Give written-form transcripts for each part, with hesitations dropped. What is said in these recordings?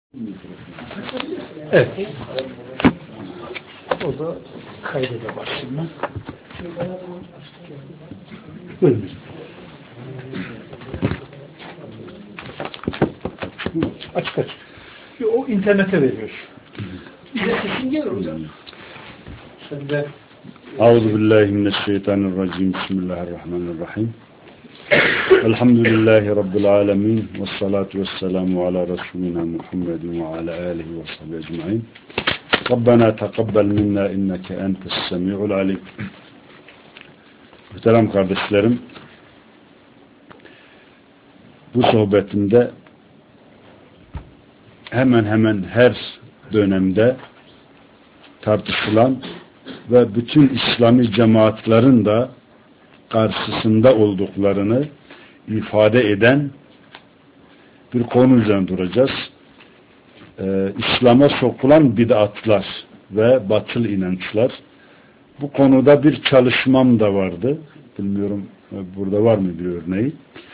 Evet. O da kaydede başlayayım. Buyurun. Açık. O internete veriyor. Bize sesin gelir hocam. Sen de Euzubillahimineşşeytanirracim. Bismillahirrahmanirrahim. Elhamdülillahi Rabbil alemin. Vessalatu vesselamu ala Resulina Muhammedin ve ala alihi ve sahbihi ecma'in. Rabbena tekabbel minna inneke entes semi'ul alim. Muhterem kardeşlerim, bu sohbetimde hemen hemen her dönemde tartışılan ve bütün İslami cemaatlerin de karşısında olduklarını ifade eden bir konu üzerine duracağız. İslam'a sokulan bid'atlar ve batıl inançlar. Bu konuda bir çalışmam da vardı. Bilmiyorum burada var mı bir örneği.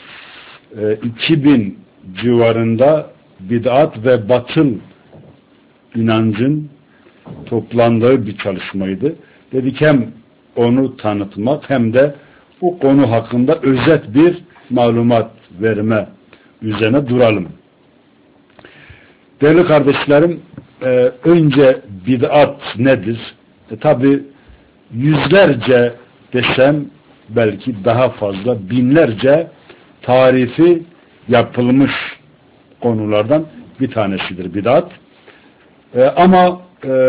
2000 civarında bid'at ve batıl inancın toplandığı bir çalışmaydı. Dedik hem onu tanıtmak hem de bu konu hakkında özet bir malumat verme üzerine duralım. Değerli kardeşlerim, önce bid'at nedir? Tabi yüzlerce desem belki daha fazla binlerce tarifi yapılmış konulardan bir tanesidir bid'at. Ama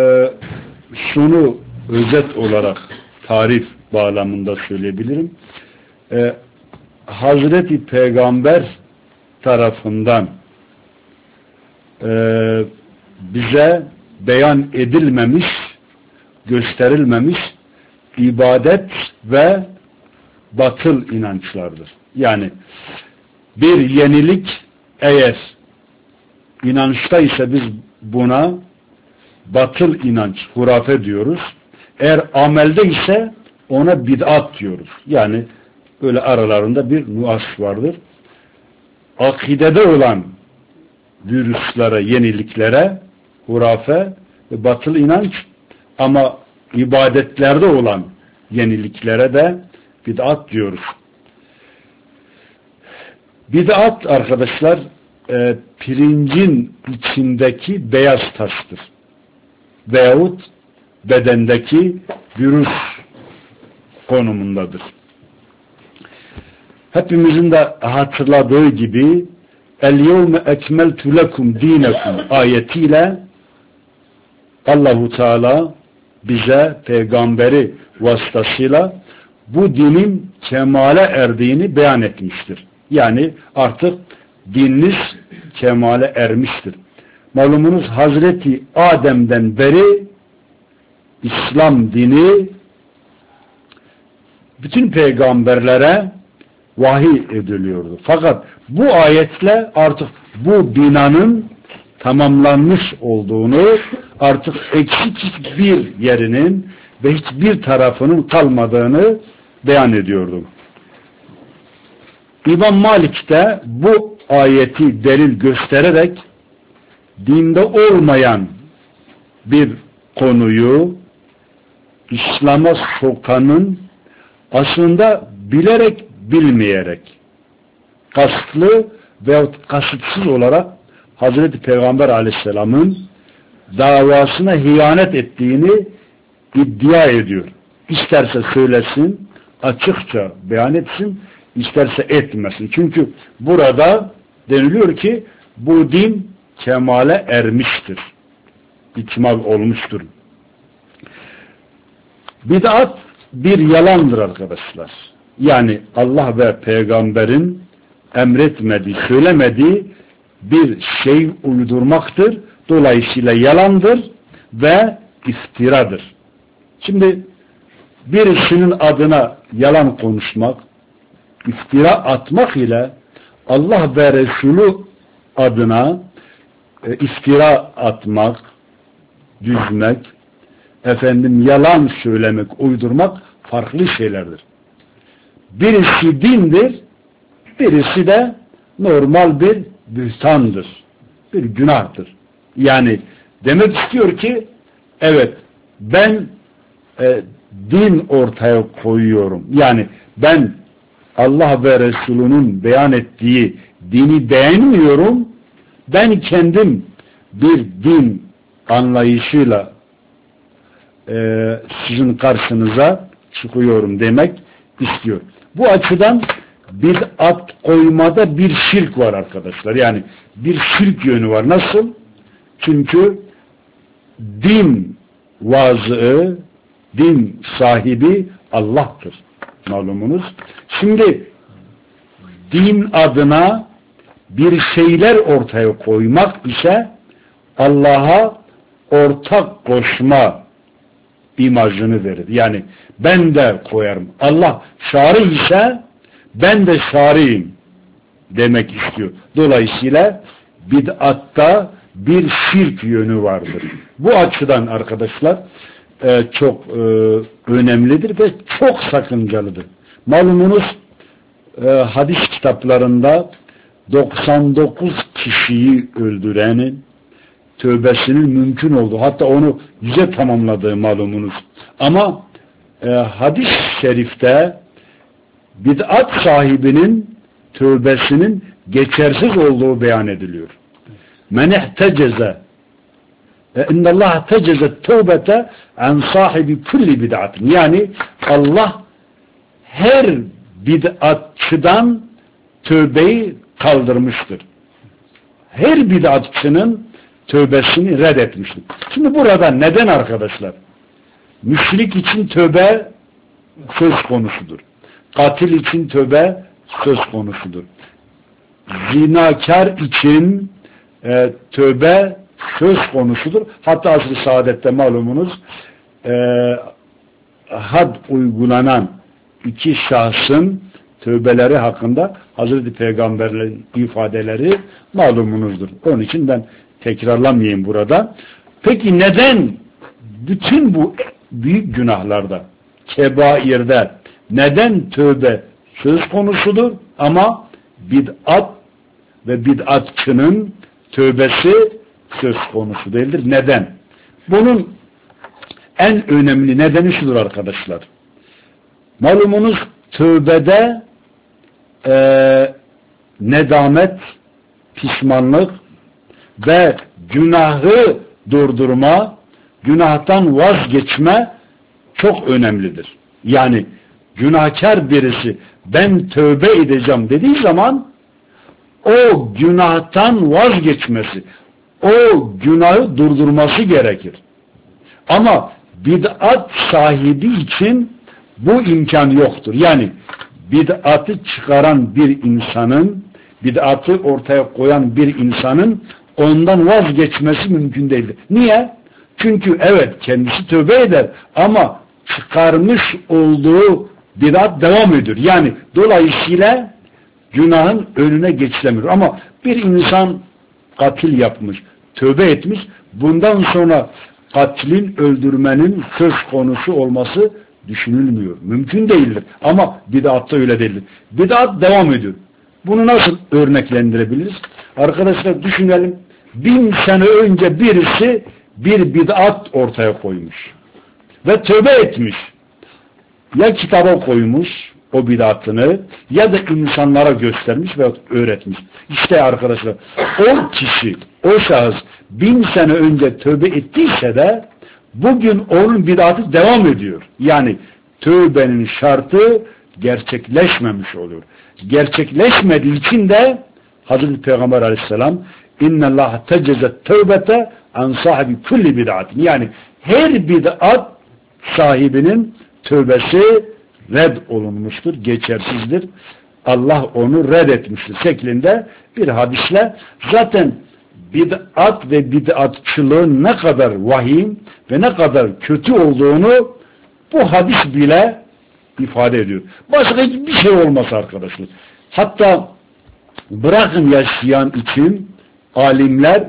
şunu özet olarak tarif bağlamında söyleyebilirim. Hazreti Peygamber tarafından bize beyan edilmemiş, gösterilmemiş ibadet ve batıl inançlardır. Yani bir yenilik eğer inançta ise biz buna batıl inanç, hurafe diyoruz. Eğer amelde ise ona bid'at diyoruz. Yani böyle aralarında bir nuans vardır. Akidede olan virüslere, yeniliklere hurafe ve batıl inanç, ama ibadetlerde olan yeniliklere de bid'at diyoruz. Bid'at arkadaşlar pirincin içindeki beyaz taştır. Veyahut bedendeki virüs konumundadır. Hepimizin de hatırladığı gibi El-yevme ekmeltu lekum dinekum ayetiyle Allahu Teala bize peygamberi vasıtasıyla bu dinin kemale erdiğini beyan etmiştir. Yani artık dininiz kemale ermiştir. Malumunuz Hazreti Adem'den beri İslam dini bütün peygamberlere vahiy ediliyordu. Fakat bu ayetle artık bu binanın tamamlanmış olduğunu, artık eksik hiçbir yerinin ve hiçbir tarafının kalmadığını beyan ediyordu. İmam Malik de bu ayeti delil göstererek dinde olmayan bir konuyu İslam'a sokanın aslında bilerek bilmeyerek kasıtlı veyahut kasıtsız olarak Hazreti Peygamber Aleyhisselam'ın davasına hıyanet ettiğini iddia ediyor. İsterse söylesin, açıkça beyan etsin, isterse etmesin. Çünkü burada deniliyor ki bu din kemale ermiştir. İkmal olmuştur. Bid'at bir yalandır arkadaşlar. Yani Allah ve peygamberin emretmediği, söylemediği bir şey uydurmaktır. Dolayısıyla yalandır ve iftiradır. Şimdi birisinin adına yalan konuşmak, iftira atmak ile Allah ve Resulü adına iftira atmak, düzmek, yalan söylemek, uydurmak farklı şeylerdir. Birisi dindir, birisi de normal bir bühtandır, bir günahtır. Yani demek istiyor ki evet ben din ortaya koyuyorum. Yani ben Allah ve Resulünün beyan ettiği dini beğenmiyorum. Ben kendim bir din anlayışıyla sizin karşınıza çıkıyorum demek istiyor. Bu açıdan bid'at koymada bir şirk var arkadaşlar. Yani bir şirk yönü var. Nasıl? Çünkü din vazığı, din sahibi Allah'tır. Malumunuz. Şimdi din adına bir şeyler ortaya koymak ise Allah'a ortak koşma imajını verir. Yani ben de koyarım. Allah şari ise ben de şariyim demek istiyor. Dolayısıyla bid'atta bir şirk yönü vardır. Bu açıdan arkadaşlar çok önemlidir ve çok sakıncalıdır. Malumunuz hadis kitaplarında 99 kişiyi öldürenin tövbesinin mümkün olduğu, hatta onu 100'e tamamladığı malumunuz. Ama hadis-i şerifte bid'at sahibinin tövbesinin geçersiz olduğu beyan ediliyor. Men ihteceze innallâhe teceze tövbete an sahibi kulli bid'atin. Yani Allah her bid'atçıdan tövbeyi kaldırmıştır. Her bid'atçının tövbesini reddetmiştir. Şimdi burada neden arkadaşlar? Müşrik için tövbe söz konusudur. Katil için tövbe söz konusudur. Zinakar için tövbe söz konusudur. Hatta asr-ı saadette malumunuz had uygulanan iki şahsın tövbeleri hakkında Hazreti Peygamber'in ifadeleri malumunuzdur. Onun için ben tekrarlamayayım burada. Peki neden bütün bu büyük günahlarda, kebairde neden tövbe söz konusudur ama bid'at ve bid'atçının tövbesi söz konusu değildir? Neden? Bunun en önemli nedeni şudur arkadaşlar. Malumunuz tövbede nedamet, pişmanlık ve günahı durdurma, günahtan vazgeçme çok önemlidir. Yani günahkar birisi ben tövbe edeceğim dediği zaman o günahtan vazgeçmesi, o günahı durdurması gerekir. Ama bid'at sahibi için bu imkan yoktur. Yani bid'atı çıkaran bir insanın, bid'atı ortaya koyan bir insanın ondan vazgeçmesi mümkün değildir. Niye? Çünkü evet kendisi tövbe eder ama çıkarmış olduğu bid'at devam ediyor. Yani dolayısıyla günahın önüne geçilemiyor. Ama bir insan katil yapmış, tövbe etmiş, bundan sonra katilin öldürmenin söz konusu olması düşünülmüyor. Mümkün değildir. Ama bid'atta öyle değildir. Bid'at devam ediyor. Bunu nasıl örneklendirebiliriz? Arkadaşlar düşünelim. 1000 sene önce birisi bir bid'at ortaya koymuş. Ve tövbe etmiş. Ya kitaba koymuş o bid'atını ya da insanlara göstermiş ve öğretmiş. İşte arkadaşlar o kişi, o şahıs 1000 sene önce tövbe ettiyse de bugün onun bid'atı devam ediyor. Yani tövbenin şartı gerçekleşmemiş oluyor. Gerçekleşmediği için de Hazreti Peygamber Aleyhisselam innallâhe tecezet tövbete an sahibi kulli bid'atin. Yani her bid'at sahibinin tövbesi red olunmuştur, geçersizdir. Allah onu reddetmiştir şeklinde bir hadisle zaten bid'at ve bid'atçılığın ne kadar vahim ve ne kadar kötü olduğunu bu hadis bile ifade ediyor. Başka hiçbir şey olmaz arkadaşlar. Hatta bırakın yaşayan için alimler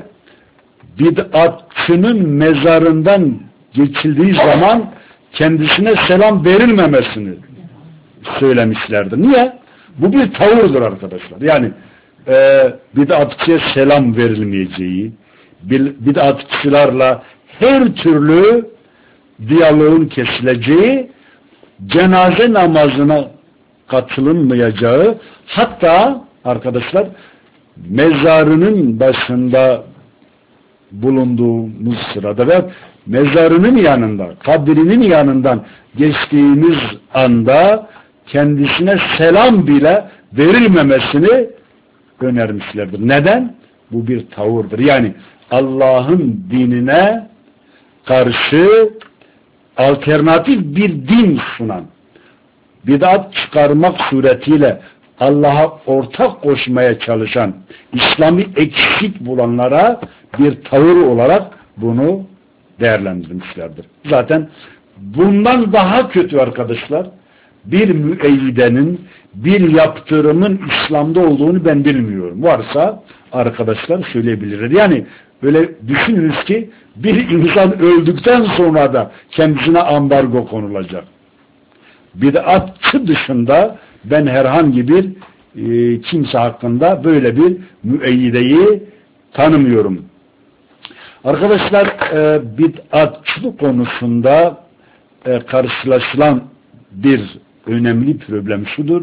bid'atçının mezarından geçildiği zaman kendisine selam verilmemesini söylemişlerdir. Niye? Bu bir tavırdır arkadaşlar. Yani bid'atçıya selam verilmeyeceği, bid'atçılarla her türlü diyaloğun kesileceği, cenaze namazına katılınmayacağı, hatta arkadaşlar mezarının başında bulunduğumuz sırada ve mezarının yanında, kabrinin yanından geçtiğimiz anda kendisine selam bile verilmemesini önermişlerdir. Neden? Bu bir tavırdır. Yani Allah'ın dinine karşı alternatif bir din sunan, bid'at çıkarmak suretiyle Allah'a ortak koşmaya çalışan, İslam'ı eksik bulanlara bir tavır olarak bunu değerlendirmişlerdir. Zaten bundan daha kötü arkadaşlar, bir müeyyidenin, bir yaptırımın İslam'da olduğunu ben bilmiyorum. Varsa arkadaşlar söyleyebilirler. Yani böyle düşününüz ki bir insan öldükten sonra da kendisine ambargo konulacak. Bid'atçı dışında ben herhangi bir kimse hakkında böyle bir müeyyideyi tanımıyorum. Arkadaşlar bid'atçılık konusunda karşılaşılan bir önemli problem şudur.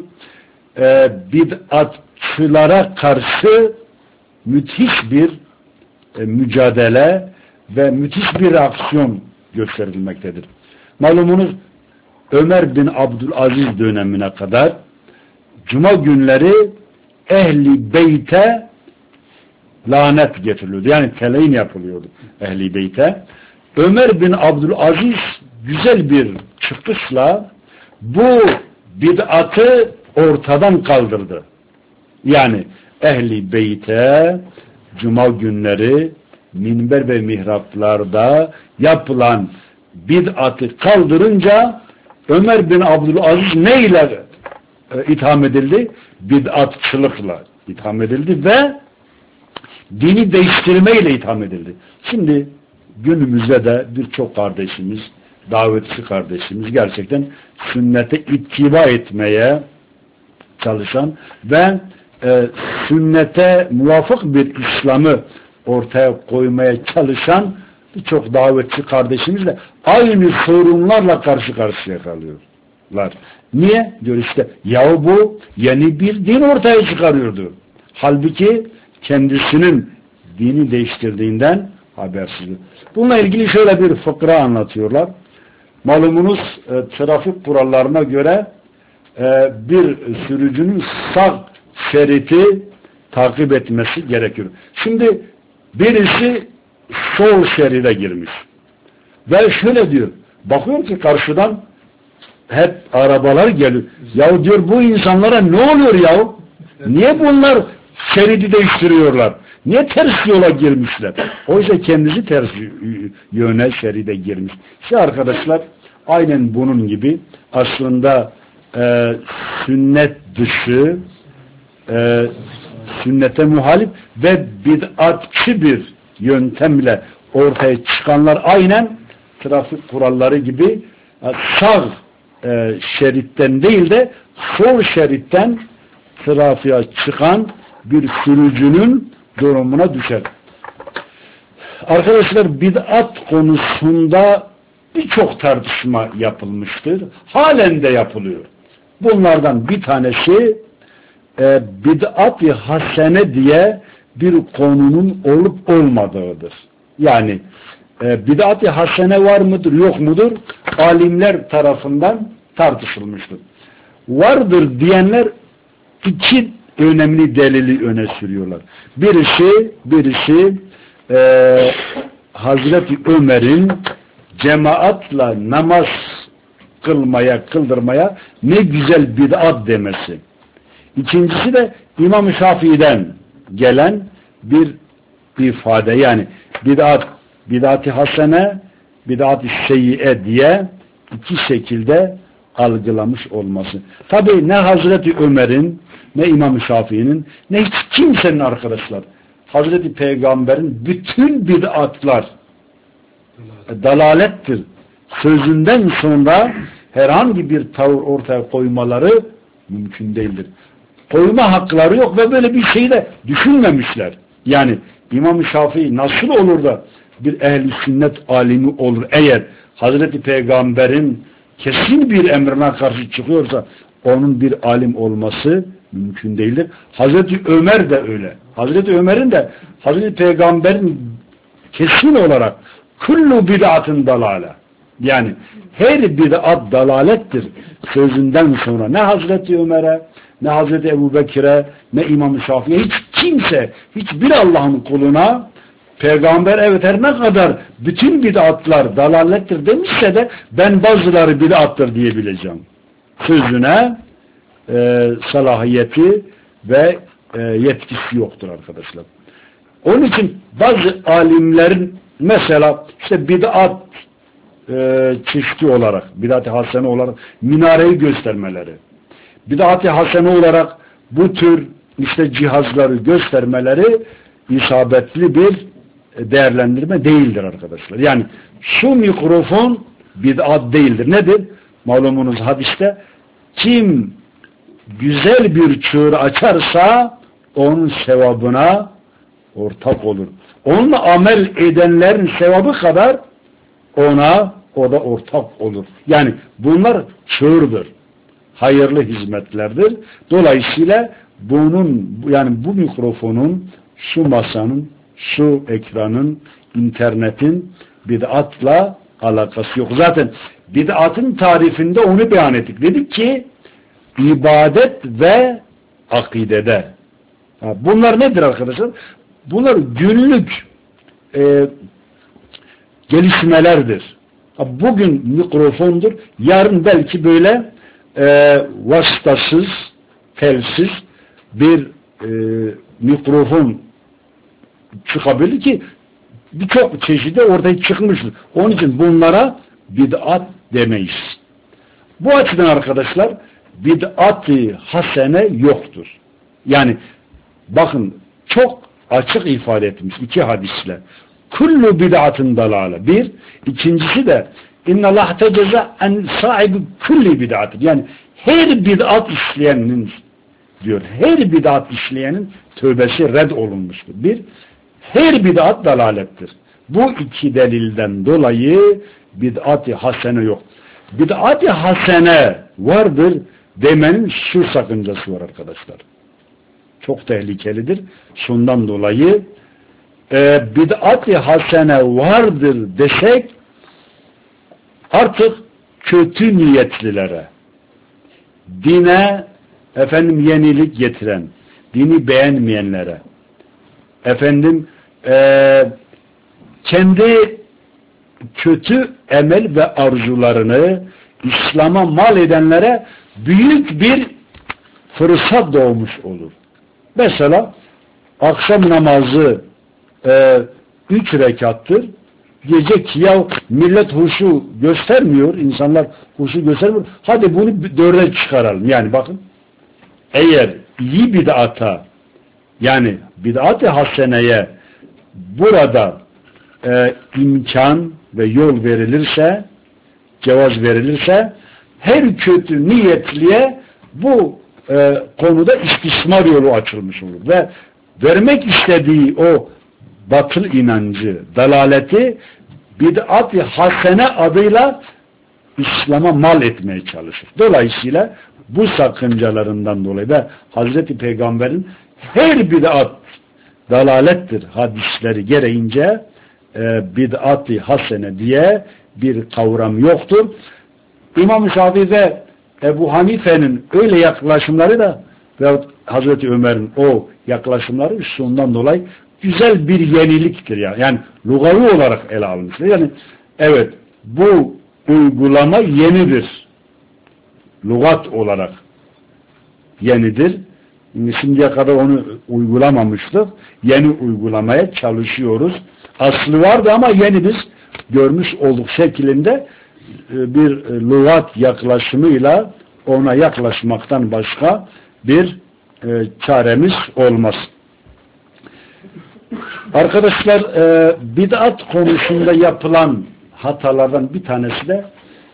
Bid'atçılara karşı müthiş bir mücadele ve müthiş bir reaksiyon gösterilmektedir. Malumunuz Ömer bin Abdülaziz dönemine kadar Cuma günleri Ehli Beyt'e lanet getiriliyordu. Yani teleyin yapılıyordu Ehli Beyt'e. Ömer bin Abdülaziz güzel bir çıkışla bu bid'atı ortadan kaldırdı. Yani Ehli Beyt'e Cuma günleri minber ve mihraplarda yapılan bid'atı kaldırınca Ömer bin Abdülaziz neyle itham edildi? Bid'atçılıkla itham edildi ve dini değiştirmeyle itham edildi. Şimdi günümüzde de birçok kardeşimiz, davetçi kardeşimiz gerçekten sünnete ittiba etmeye çalışan ve sünnete muvafık bir İslam'ı ortaya koymaya çalışan birçok davetçi kardeşimiz de aynı sorunlarla karşı karşıya kalıyorlar. Niye? Diyor işte yahu bu yeni bir din ortaya çıkarıyordu. Halbuki kendisinin dini değiştirdiğinden habersiz. Bununla ilgili şöyle bir fıkra anlatıyorlar. Malumunuz trafik kurallarına göre bir sürücünün sağ şeridi takip etmesi gerekiyor. Şimdi birisi sol şeride girmiş. Ve şöyle diyor, bakıyor ki karşıdan hep arabalar geliyor. Ya diyor bu insanlara ne oluyor ya? Niye bunlar şeridi değiştiriyorlar? Niye ters yola girmişler? Oysa kendisi ters yöne şeride girmiş. İşte arkadaşlar aynen bunun gibi aslında sünnet dışı sünnete muhalif ve bid'atçı bir yöntemle ortaya çıkanlar aynen trafik kuralları gibi sağ şeritten değil de sol şeritten trafiğe çıkan bir sürücünün durumuna düşer. Arkadaşlar bid'at konusunda birçok tartışma yapılmıştır. Halen de yapılıyor. Bunlardan bir tanesi bid'at-ı hasene diye bir konunun olup olmadığıdır. Yani bid'at-ı hasene var mıdır yok mudur? Alimler tarafından tartışılmıştır. Vardır diyenler iki önemli delili öne sürüyorlar. Birisi Hazreti Ömer'in cemaatla namaz kıldırmaya ne güzel bid'at demesi. İkincisi de İmam-ı Şafii'den gelen bir ifade, yani bid'at-ı hasene, bid'at-ı seyyiye diye iki şekilde algılamış olması. Tabi ne Hazreti Ömer'in, ne İmam-ı Şafii'nin, ne hiç kimsenin arkadaşlar, Hazreti Peygamber'in bütün bid'atlar dalalettir sözünden sonra herhangi bir tavır ortaya koymaları mümkün değildir. Koyma hakları yok ve böyle bir şeyi de düşünmemişler. Yani İmam Şafii nasıl olur da bir ehl-i sünnet alimi olur eğer Hazreti Peygamber'in kesin bir emrine karşı çıkıyorsa onun bir alim olması mümkün değildir. Hazreti Ömer de öyle. Hazreti Ömer'in de Hazreti Peygamber'in kesin olarak kullu bid'atın dalale, yani her bid'at dalalettir sözünden sonra ne Hazreti Ömer'e, ne Hazreti Ebu Bekir'e, ne İmam Şafii'ye, hiç kimse, hiçbir Allah'ın kuluna Peygamber evet her ne kadar bütün bid'atlar dalalettir demişse de ben bazıları bid'attır diyebileceğim. Sözüne salahiyeti ve yetkisi yoktur arkadaşlar. Onun için bazı alimlerin mesela işte bid'at çeşitli olarak, bid'at-ı hasene olarak minareyi göstermeleri, bid'at-ı hasene olarak bu tür işte cihazları göstermeleri isabetli bir değerlendirme değildir arkadaşlar. Yani şu mikrofon bid'at değildir. Nedir? Malumunuz hadiste kim güzel bir çığır açarsa onun sevabına ortak olur. Onunla amel edenlerin sevabı kadar o da ortak olur. Yani bunlar çığırdır. Hayırlı hizmetlerdir. Dolayısıyla bu mikrofonun, şu masanın, şu ekranın, internetin bid'atla alakası yok. Zaten bid'atın tarifinde onu beyan ettik. Dedik ki ibadet ve akidede. Bunlar nedir arkadaşlar? Bunlar günlük gelişmelerdir. Bugün mikrofondur. Yarın belki böyle vasıtasız, telsiz bir mikrofon çıkabilir ki birçok çeşidi ortaya çıkmıştır. Onun için bunlara bid'at demeyiz. Bu açıdan arkadaşlar bid'at-ı hasene yoktur. Yani bakın çok açık ifade etmiş iki hadisle. Kullu bid'atın dalale. Bir. İkincisi de innallah teceza en sahibi kulli bid'atın. Yani her bid'at işleyenin diyor. Her bid'at işleyenin tövbesi red olunmuştur. Bir. Her bid'at dalalettir. Bu iki delilden dolayı bid'at-ı hasene yok. Bid'at-ı hasene vardır demenin şu sakıncası var arkadaşlar. Çok tehlikelidir. Şundan dolayı bid'at-ı hasene vardır desek artık kötü niyetlilere, dine yenilik getiren, dini beğenmeyenlere, kendi kötü emel ve arzularını İslam'a mal edenlere büyük bir fırsat doğmuş olur. Mesela akşam namazı 3 rekattır. Diyecek ki ya millet huşu göstermiyor, insanlar huşu göstermiyor. Hadi bunu 4'e çıkaralım. Yani bakın eğer iyi bid'ata yani bid'at-ı haseneye burada imkan ve yol verilirse, cevaz verilirse her kötü niyetliye bu konuda istismar yolu açılmış olur ve vermek istediği o batıl inancı, dalaleti bid'at-ı hasene adıyla İslam'a mal etmeye çalışır. Dolayısıyla bu sakıncalarından dolayı da Hazreti Peygamber'in her bid'at dalalettir hadisleri gereğince bid'at-ı hasene diye bir kavram yoktur. İmam Şafii ve Ebu Hanife'nin öyle yaklaşımları da ve Hazreti Ömer'in o yaklaşımları şundan dolayı güzel bir yeniliktir yani. Yani lugavi olarak ele almıştır. Yani evet bu uygulama yenidir. Lugat olarak yenidir. Şimdiye kadar onu uygulamamıştık. Yeni uygulamaya çalışıyoruz. Aslı vardı ama yeni biz görmüş olduk şeklinde bir lugat yaklaşımıyla ona yaklaşmaktan başka bir çaremiz olmaz. Arkadaşlar bid'at konusunda yapılan hatalardan bir tanesi de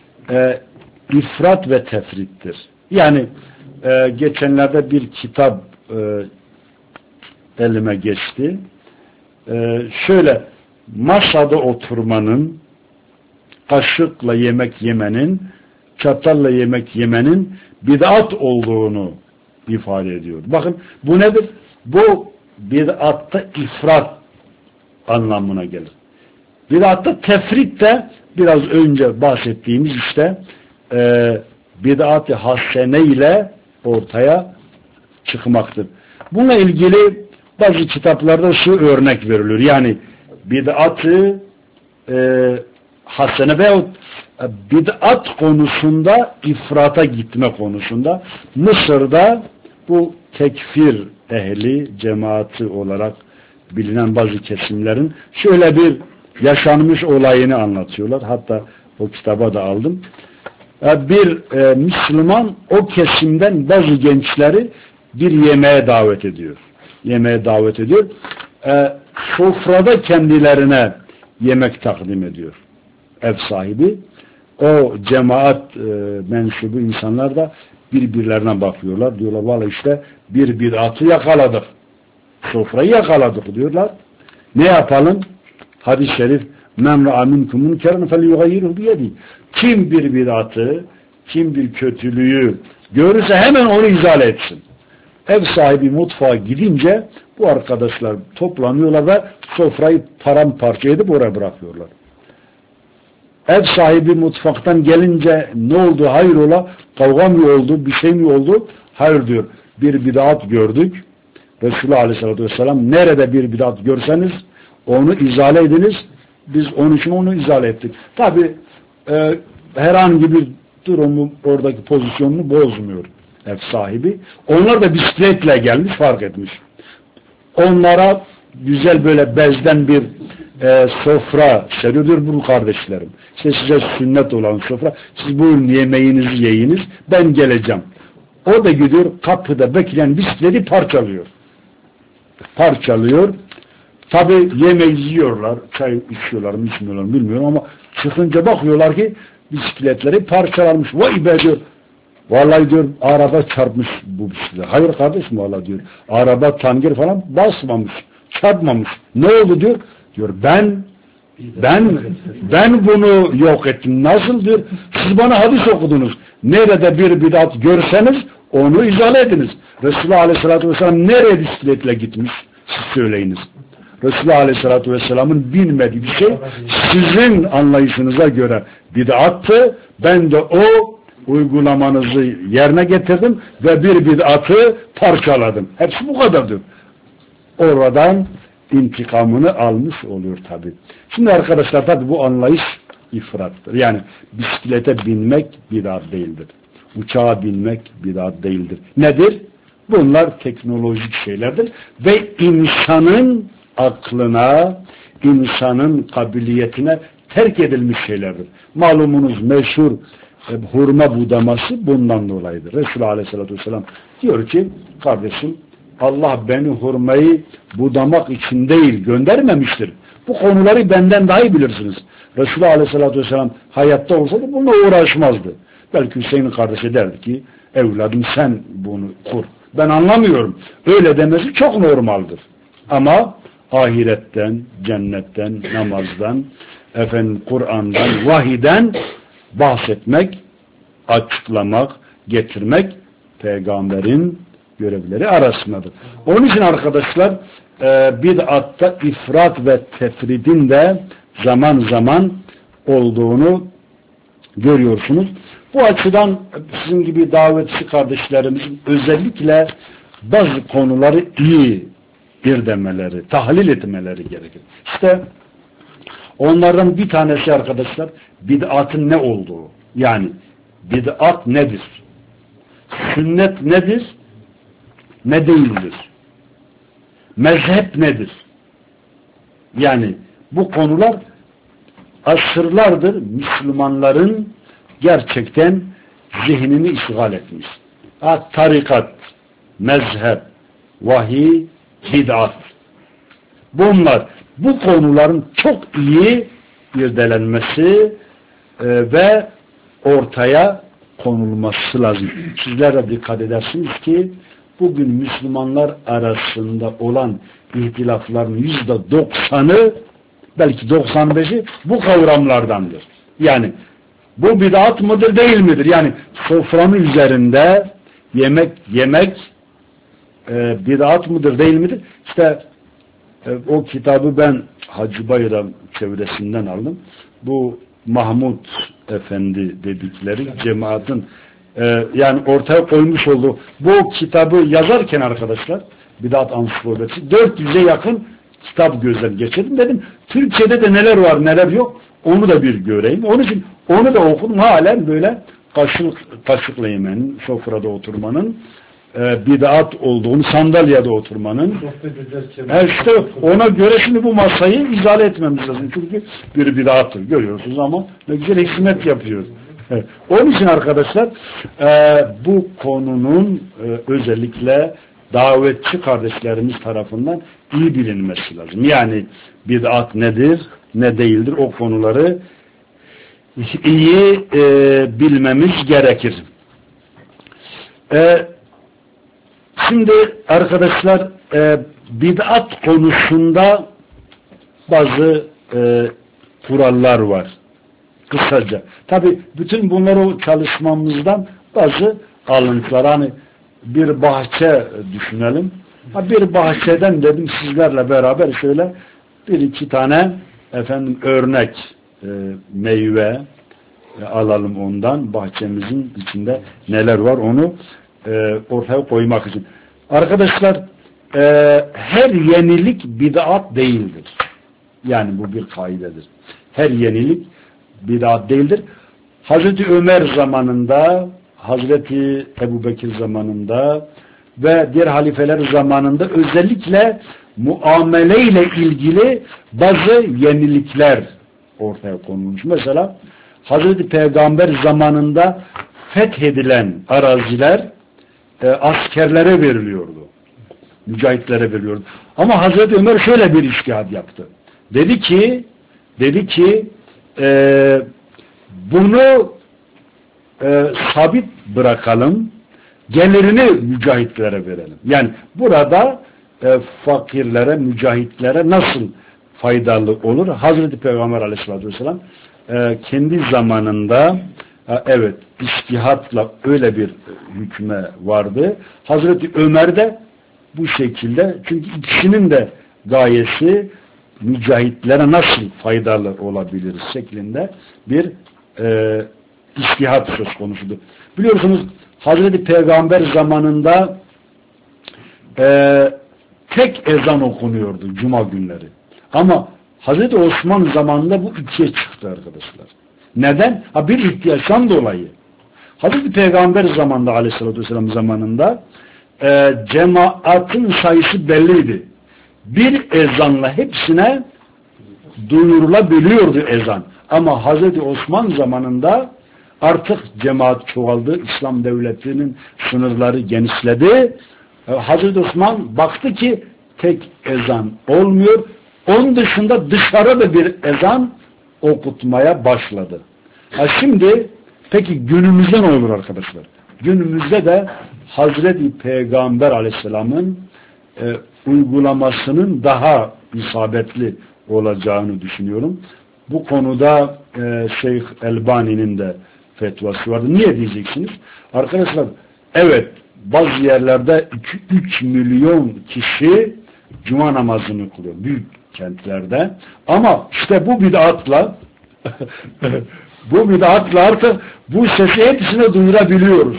ifrat ve tefrittir. Yani geçenlerde bir kitap elime geçti. şöyle masada oturmanın, kaşıkla yemek yemenin, çatalla yemek yemenin bid'at olduğunu ifade ediyor. Bakın bu nedir? Bu bid'atta ifrat anlamına gelir. Bid'atta tefrit de biraz önce bahsettiğimiz işte bid'at-ı hasene ile ortaya çıkmaktır. Bununla ilgili bazı kitaplarda şu örnek veriliyor. Yani bid'at-ı hasene veyahut bid'at konusunda ifrata gitme konusunda Mısır'da bu tekfir ehli cemaati olarak bilinen bazı kesimlerin şöyle bir yaşanmış olayını anlatıyorlar. Hatta o kitaba da aldım. Bir Müslüman o kesimden bazı gençleri bir yemeğe davet ediyor. Yemeğe davet ediyor. Sofrada kendilerine yemek takdim ediyor ev sahibi. O cemaat mensubu insanlar da birbirlerine bakıyorlar. Diyorlar vallahi işte bir bid'atı yakaladık. Sofrayı yakaladık diyorlar. Ne yapalım? Hadis-i şerif men ra'a minkum munkeren felyughayyirhu biyedi. Kim bir bid'atı, kim bir kötülüğü görürse hemen onu izale etsin. Ev sahibi mutfağa gidince bu arkadaşlar toplanıyorlar ve sofrayı paramparça edip oraya bırakıyorlar. Ev sahibi mutfaktan gelince ne oldu? Hayrola? Kavga mı oldu? Bir şey mi oldu? Hayır diyor. Bir bid'at gördük. Resulullah Aleyhisselatü Vesselam nerede bir bid'at görseniz onu izale ediniz. Biz onun için onu izale ettik. Tabi herhangi bir durumu oradaki pozisyonunu bozmuyor ev sahibi. Onlar da bisikletle gelmiş fark etmiş. Onlara güzel böyle bezden bir sofra seriyordur bu kardeşlerim. İşte size sünnet olan sofra. Siz buyurun yemeğinizi yiyiniz. Ben geleceğim. O da gidiyor kapıda bekleyen bisikleti parçalıyor. Parçalıyor. Tabi yemeği yiyorlar. Çay içiyorlar mı içmiyorlar mı bilmiyorum ama çıkınca bakıyorlar ki bisikletleri parçalanmış. Vay be diyor. Vallahi diyor araba çarpmış bu bisiklet. Hayır kardeşim vallahi diyor. Araba tangir falan basmamış. Çarpmamış. Ne oldu diyor. Diyor ben bunu yok ettim. Nasıl diyor? Siz bana hadis okudunuz. Nerede bir bid'at görseniz onu izale ediniz. Resulullah Aleyhisselatü Vesselam nereye bisikletle gitmiş? Siz söyleyiniz. Resulullah Aleyhisselatü Vesselam'ın bilmediği bir şey sizin anlayışınıza göre bid'attı. Ben de o uygulamanızı yerine getirdim ve bir bid'atı parçaladım. Hepsi bu kadardır. Oradan intikamını almış oluyor tabi. Şimdi arkadaşlar tabi bu anlayış ifrattır. Yani bisiklete binmek bid'at değildir. Uçağa binmek bid'at değildir. Nedir? Bunlar teknolojik şeylerdir ve insanın aklına, insanın kabiliyetine terk edilmiş şeylerdir. Malumunuz meşhur hurma budaması bundan dolayıdır. Resulullah Aleyhisselatü Vesselam diyor ki kardeşim Allah beni hurmayı budamak için değil göndermemiştir. Bu konuları benden daha iyi bilirsiniz. Resulullah Aleyhisselatü Vesselam hayatta olsaydı bununla uğraşmazdı. Belki Hüseyin kardeşi derdi ki evladım sen bunu kur. Ben anlamıyorum. Öyle demesi çok normaldir. Ama ahiretten, cennetten, namazdan, Kur'an'dan, vahiden bahsetmek, açıklamak, getirmek peygamberin görevleri arasındadır. Onun için arkadaşlar bid'atta ifrat ve tefridin de zaman zaman olduğunu görüyorsunuz. Bu açıdan sizin gibi davetçi kardeşlerimizin özellikle bazı konuları iyi irdemeleri, tahlil etmeleri gerekir. İşte onlardan bir tanesi arkadaşlar bid'atın ne olduğu. Yani bid'at nedir? Sünnet nedir? Ne değildir? Mezhep nedir? Yani bu konular asırlardır Müslümanların gerçekten zihnini işgal etmiş. Tarikat, mezhep, vahiy, bid'at. Bunlar, bu konuların çok iyi irdelenmesi ve ortaya konulması lazım. Sizler de dikkat edersiniz ki bugün Müslümanlar arasında olan ihtilafların %90'ı, belki 95'i bu kavramlardandır. Yani bu bid'at mıdır değil midir? Yani sofranın üzerinde yemek bid'at mıdır değil midir? İşte o kitabı ben Hacı Bayram çevresinden aldım. Bu Mahmud Efendi dedikleri cemaatin yani ortaya koymuş olduğu bu kitabı yazarken arkadaşlar, Bid'at Ansiklopedisi 400'e yakın kitap gözden geçirdim. Dedim Türkçe'de de neler var neler yok onu da bir göreyim. Onun için onu da okudum. Halen böyle kaşıkla yemenin, sofrada oturmanın bid'at olduğunu, sandalyede oturmanın işte ona göre şimdi bu masayı izale etmemiz lazım. Çünkü bir bid'attır. Görüyorsunuz ama ne güzel hikmet yapıyor. Onun için arkadaşlar bu konunun özellikle davetçi kardeşlerimiz tarafından iyi bilinmesi lazım. Yani bid'at nedir, ne değildir o konuları iyi bilmemiz gerekir. Şimdi arkadaşlar bid'at konusunda bazı kurallar var. Kısaca. Tabi bütün bunları o çalışmamızdan bazı alıntılar. Hani bir bahçe düşünelim. Bir bahçeden dedim sizlerle beraber şöyle bir iki tane örnek meyve alalım ondan. Bahçemizin içinde neler var onu ortaya koymak için. Arkadaşlar her yenilik bid'at değildir. Yani bu bir kaidedir. Her yenilik bid'at değildir. Hazreti Ömer zamanında, Hazreti Ebubekir zamanında ve diğer halifeler zamanında özellikle muameleyle ilgili bazı yenilikler ortaya konulmuş. Mesela Hazreti Peygamber zamanında fethedilen araziler askerlere veriliyordu. Mücahitlere veriliyordu. Ama Hazreti Ömer şöyle bir içtihat yaptı. Dedi ki bunu sabit bırakalım, gelirini mücahitlere verelim. Yani burada fakirlere, mücahitlere nasıl faydalı olur? Hazreti Peygamber Aleyhisselatü Vesselam kendi zamanında evet içtihatla öyle bir hükme vardı. Hazreti Ömer de bu şekilde, çünkü ikisinin de gayesi mücahitlere nasıl faydalı olabilir şeklinde bir içtihat söz konusudur. Biliyorsunuz Hazreti Peygamber zamanında tek ezan okunuyordu Cuma günleri. Ama Hazreti Osman zamanında bu ikiye çıktı arkadaşlar. Neden? Bir ihtiyaçtan dolayı. Hazreti Peygamber zamanında Aleyhisselatü Vesselam zamanında cemaatin sayısı belliydi. Bir ezanla hepsine duyurulabiliyordu ezan. Ama Hazreti Osman zamanında artık cemaat çoğaldı. İslam devletinin sınırları genişledi. Hazreti Osman baktı ki tek ezan olmuyor. Onun dışında dışarıda bir ezan okutmaya başladı. Şimdi peki günümüzde ne olur arkadaşlar? Günümüzde de Hazreti Peygamber Aleyhisselam'ın uygulamasının daha isabetli olacağını düşünüyorum. Bu konuda Şeyh Elbani'nin de fetvası vardı. Niye diyeceksiniz? Arkadaşlar evet bazı yerlerde 2-3 milyon kişi cuma namazını kılıyor. Büyük kentlerde. Ama işte bu bid'atla artık bu sesi hepsine duyurabiliyoruz.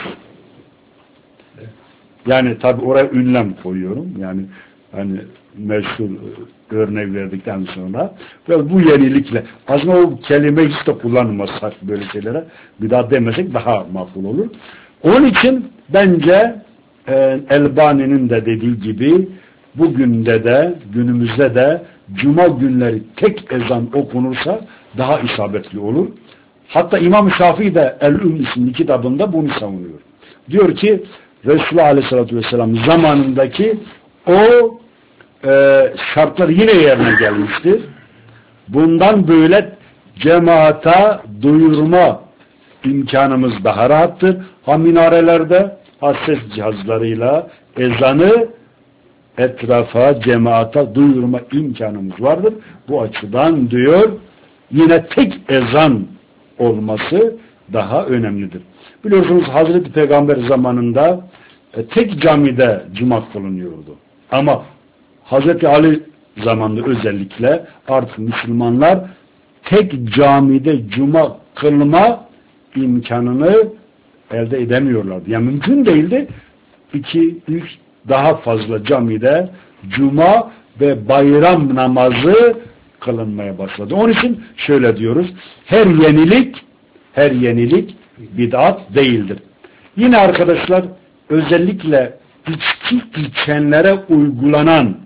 Yani tabi oraya ünlem koyuyorum. Yani hani meşhur örnek verdikten sonra ve bu yenilikle aslında o kelime hiç de kullanmasak böyle şeylere bir daha demesek daha makul olur. Onun için bence Elbani'nin de dediği gibi bugün de günümüzde de cuma günleri tek ezan okunursa daha isabetli olur. Hatta İmam Şafii de El-Üm isimli kitabında bunu savunuyor. Diyor ki Resulullah Aleyhisselatü Vesselam zamanındaki o şartlar yine yerine gelmiştir. Bundan böyle cemaata duyurma imkanımız daha rahattır. Ha minarelerde, ha ses cihazlarıyla ezanı etrafa, cemaata duyurma imkanımız vardır. Bu açıdan diyor, yine tek ezan olması daha önemlidir. Biliyorsunuz Hazreti Peygamber zamanında tek camide cuma kılınıyordu. Ama Hazreti Ali zamanında özellikle artık Müslümanlar tek camide cuma kılma imkanını elde edemiyorlardı. Yani mümkün değildi. 2, 3 daha fazla camide cuma ve bayram namazı kılınmaya başladı. Onun için şöyle diyoruz. Her yenilik bid'at değildir. Yine arkadaşlar özellikle içki içenlere uygulanan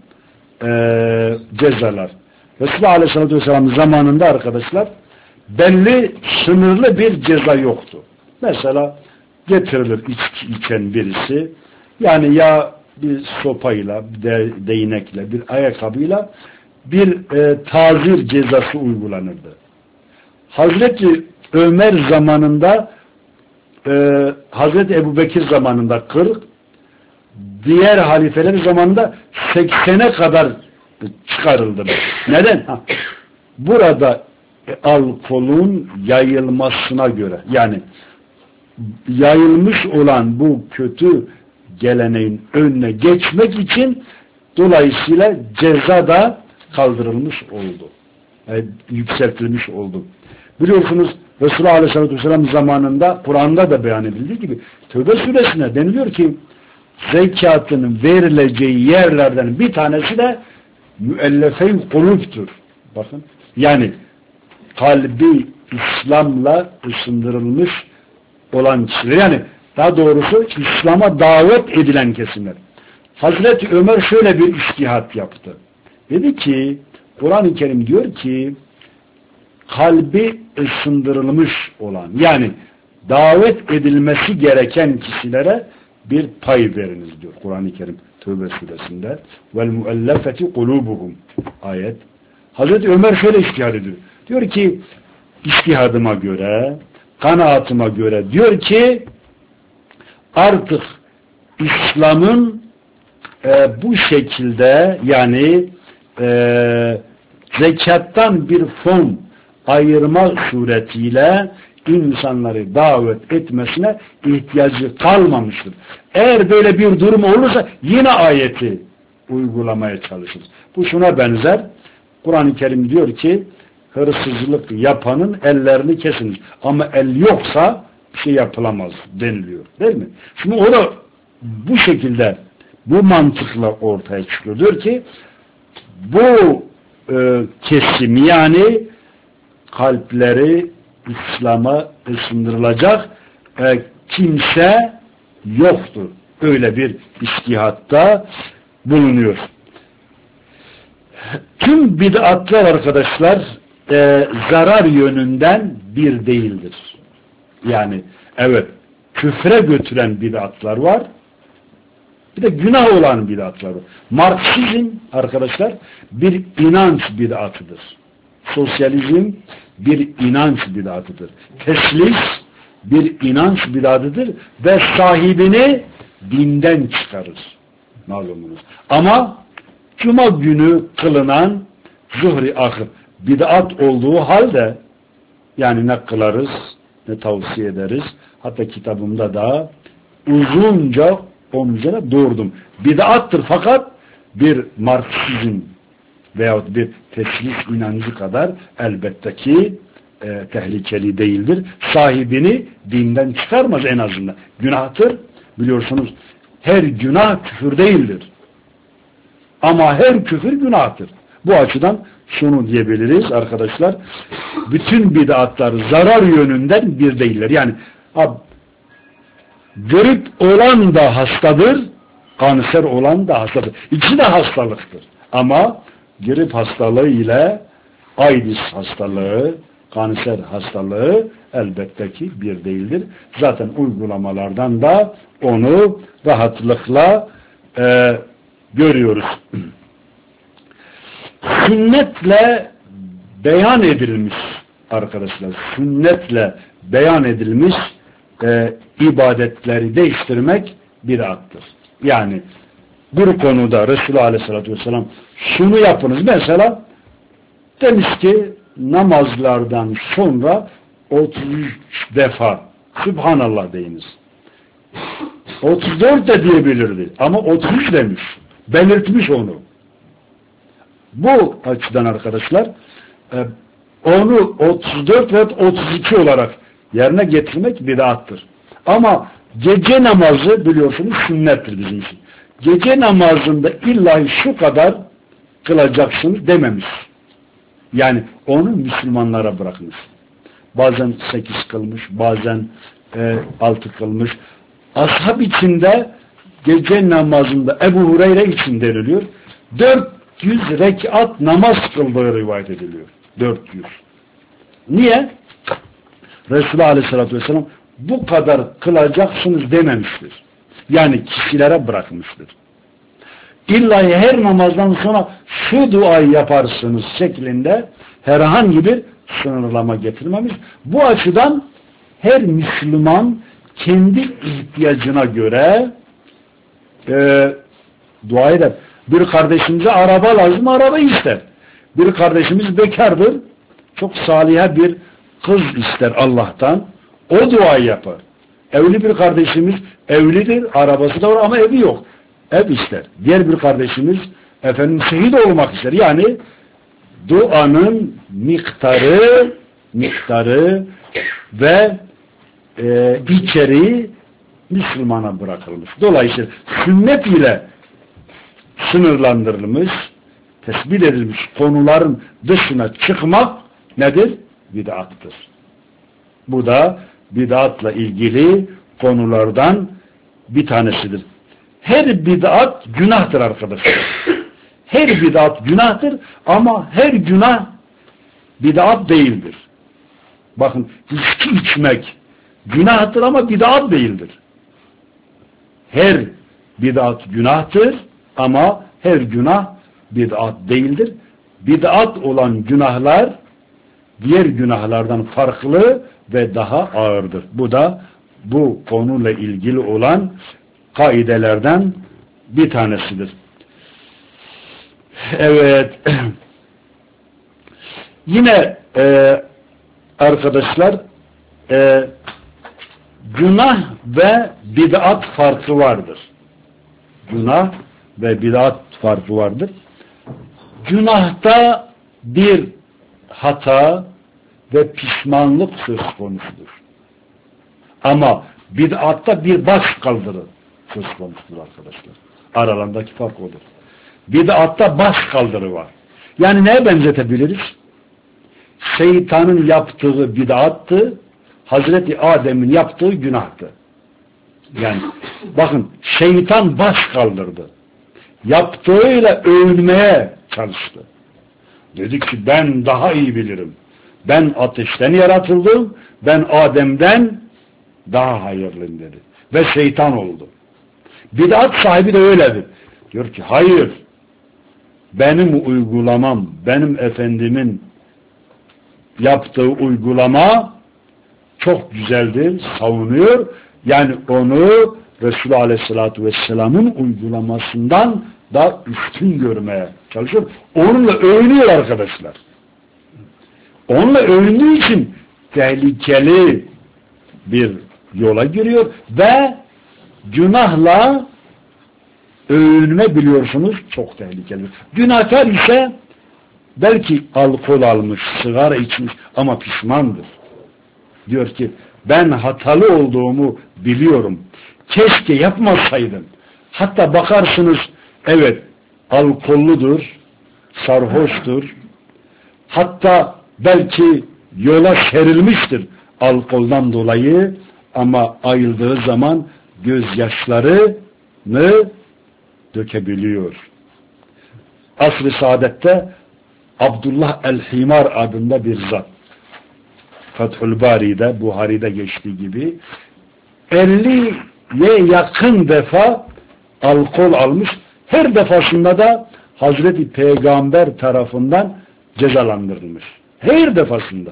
cezalar. Resulullah Aleyhisselatü Vesselam zamanında arkadaşlar belli sınırlı bir ceza yoktu. Mesela getirilir içki içen birisi, yani ya bir sopayla, bir değnekle, bir ayakkabıyla bir tazir cezası uygulanırdı. Hazreti Ömer zamanında Hazreti Ebubekir zamanında 40, diğer halifeler zamanında 80'e kadar çıkarıldı. Neden? Burada alkolün yayılmasına göre, yani yayılmış olan bu kötü geleneğin önüne geçmek için dolayısıyla ceza da kaldırılmış oldu. Yükseltilmiş oldu. Biliyorsunuz Resulullah Aleyhisselatü Vesselam zamanında Kur'an'da da beyan edildiği gibi Tevbe suresine deniliyor ki zekatın verileceği yerlerden bir tanesi de müellefe-i kulüptür. Bakın. Yani kalbi İslam'la ısındırılmış olan kişiler. Yani daha doğrusu İslam'a davet edilen kesimler. Hazreti Ömer şöyle bir içtihat yaptı. Dedi ki Kur'an-ı Kerim diyor ki kalbi ısındırılmış olan, yani davet edilmesi gereken kişilere bir pay veriniz diyor Kur'an-ı Kerim Tevbe suresinde. Vel muellefeti kulubuhum ayet. Hazreti Ömer şöyle içtihad ediyor. Diyor ki içtihadıma göre, kanaatıma göre diyor ki artık İslam'ın bu şekilde, yani zekattan bir fon ayırma suretiyle insanları davet etmesine ihtiyacı kalmamıştır. Eğer böyle bir durum olursa yine ayeti uygulamaya çalışırız. Bu şuna benzer. Kur'an-ı Kerim diyor ki hırsızlık yapanın ellerini kesiniz. Ama el yoksa bir şey yapılamaz deniliyor. Değil mi? Şimdi o da bu şekilde, bu mantıkla ortaya çıkıyor. Diyor ki bu kesim, yani kalpleri İslam'a ısındırılacak kimse yoktur. Öyle bir içtihatta bulunuyor. Tüm bid'atlar arkadaşlar zarar yönünden bir değildir. Yani evet, küfre götüren bid'atlar var. Bir de günah olan bid'atlar var. Marksizm arkadaşlar bir inanç bid'atıdır. Sosyalizm bir inanç bid'atıdır. Teslis bir inanç bid'atıdır ve sahibini dinden çıkarır. Malumunuz. Ama Cuma günü kılınan zuhri ahir bid'at olduğu halde, yani ne kılarız, ne tavsiye ederiz. Hatta kitabımda da uzunca onun üzerine doğurdum. Bid'attır fakat bir Marksizm veyahut bir teslis inancı kadar elbette ki tehlikeli değildir. Sahibini dinden çıkarmaz en azından. Günahtır. Biliyorsunuz her günah küfür değildir. Ama her küfür günahtır. Bu açıdan şunu diyebiliriz arkadaşlar. Bütün bid'atlar zarar yönünden bir değiller. Yani grip olan da hastadır, kanser olan da hastadır. İkisi de hastalıktır. Ama grip hastalığı ile AIDS hastalığı, kanser hastalığı elbette ki bir değildir. Zaten uygulamalardan da onu rahatlıkla görüyoruz. Sünnetle beyan edilmiş arkadaşlar, sünnetle beyan edilmiş ibadetleri değiştirmek bid'attır. Yani bir konuda Resulullah Aleyhisselatü Vesselam şunu yapınız. Mesela demiş ki namazlardan sonra 33 defa Subhanallah deyiniz. 34 de diyebilirdi. Ama 33 demiş. Belirtmiş onu. Bu açıdan arkadaşlar onu 34 ve 32 olarak yerine getirmek bid'attır. Ama gece namazı biliyorsunuz sünnettir bizim için. Gece namazında illa şu kadar kılacaksınız dememiş. Yani onu Müslümanlara bırakmış. Bazen 8 kılmış, bazen 6 kılmış. Ashab içinde gece namazında Ebu Hureyre için deniliyor. 400 rekat namaz kıldığı rivayet ediliyor. 400. Niye? Resulullah Aleyhisselatü Vesselam bu kadar kılacaksınız dememiştir. Yani kişilere bırakmıştır. İlla her namazdan sonra şu duayı yaparsınız şeklinde herhangi bir sınırlama getirmemiş. Bu açıdan her Müslüman kendi ihtiyacına göre dua eder. Bir kardeşimize araba lazım, araba ister. Bir kardeşimiz bekardır, çok saliha bir kız ister Allah'tan, o duayı yapar. Evli bir kardeşimiz evlidir, arabası da var ama evi yok. Ev ister. Diğer bir kardeşimiz şehit olmak ister. Yani duanın miktarı ve içeriği Müslümana bırakılmış. Dolayısıyla sünnet ile sınırlandırılmış, tespit edilmiş konuların dışına çıkmak nedir? Bid'attır. Bu da bid'atla ilgili konulardan bir tanesidir. Her bid'at günahtır arkadaşlar. Her bid'at günahtır ama her günah bid'at değildir. Bakın içki içmek günahtır ama bid'at değildir. Her bid'at günahtır ama her günah bid'at değildir. Bid'at olan günahlar diğer günahlardan farklı ve daha ağırdır. Bu da bu konuyla ilgili olan kaidelerden bir tanesidir. Evet. Yine arkadaşlar günah ve bid'at farkı vardır. Günah ve bid'at farkı vardır. Günahta bir hata ve pişmanlık söz konusudur. Ama bid'atta bir baş kaldırı söz konusudur arkadaşlar. Aralarındaki fark odur. Bid'atta baş kaldırı var. Yani neye benzetebiliriz? Şeytanın yaptığı bid'attı, Hazreti Adem'in yaptığı günahtı. Yani bakın şeytan baş kaldırdı. Yaptığıyla övünmeye çalıştı. Dedi ki ben daha iyi bilirim. Ben ateşten yaratıldım, ben Adem'den daha hayırlıyım dedi. Ve şeytan oldu. Bid'at sahibi de öyledir. Diyor ki hayır, benim uygulamam, benim Efendimin yaptığı uygulama çok güzeldir, savunuyor. Yani onu Resulullah Aleyhisselatü Vesselam'ın uygulamasından da üstün görmeye çalışıyor. Onunla övünüyor arkadaşlar. Onunla övündüğü için tehlikeli bir yola giriyor ve günahla övünme biliyorsunuz çok tehlikeli. Günahkar ise belki alkol almış, sigara içmiş ama pişmandır. Diyor ki ben hatalı olduğumu biliyorum. Keşke yapmasaydım. Hatta bakarsınız evet alkolludur, sarhoştur. Hatta belki yola serilmiştir alkoldan dolayı ama ayıldığı zaman gözyaşlarını dökebiliyor. Asr-ı Saadet'te Abdullah el-Himar adında bir zat. Fethül Bari'de, Buhari'de geçtiği gibi 50'ye yakın defa alkol almış. Her defasında da Hazreti Peygamber tarafından cezalandırılmış. Her defasında.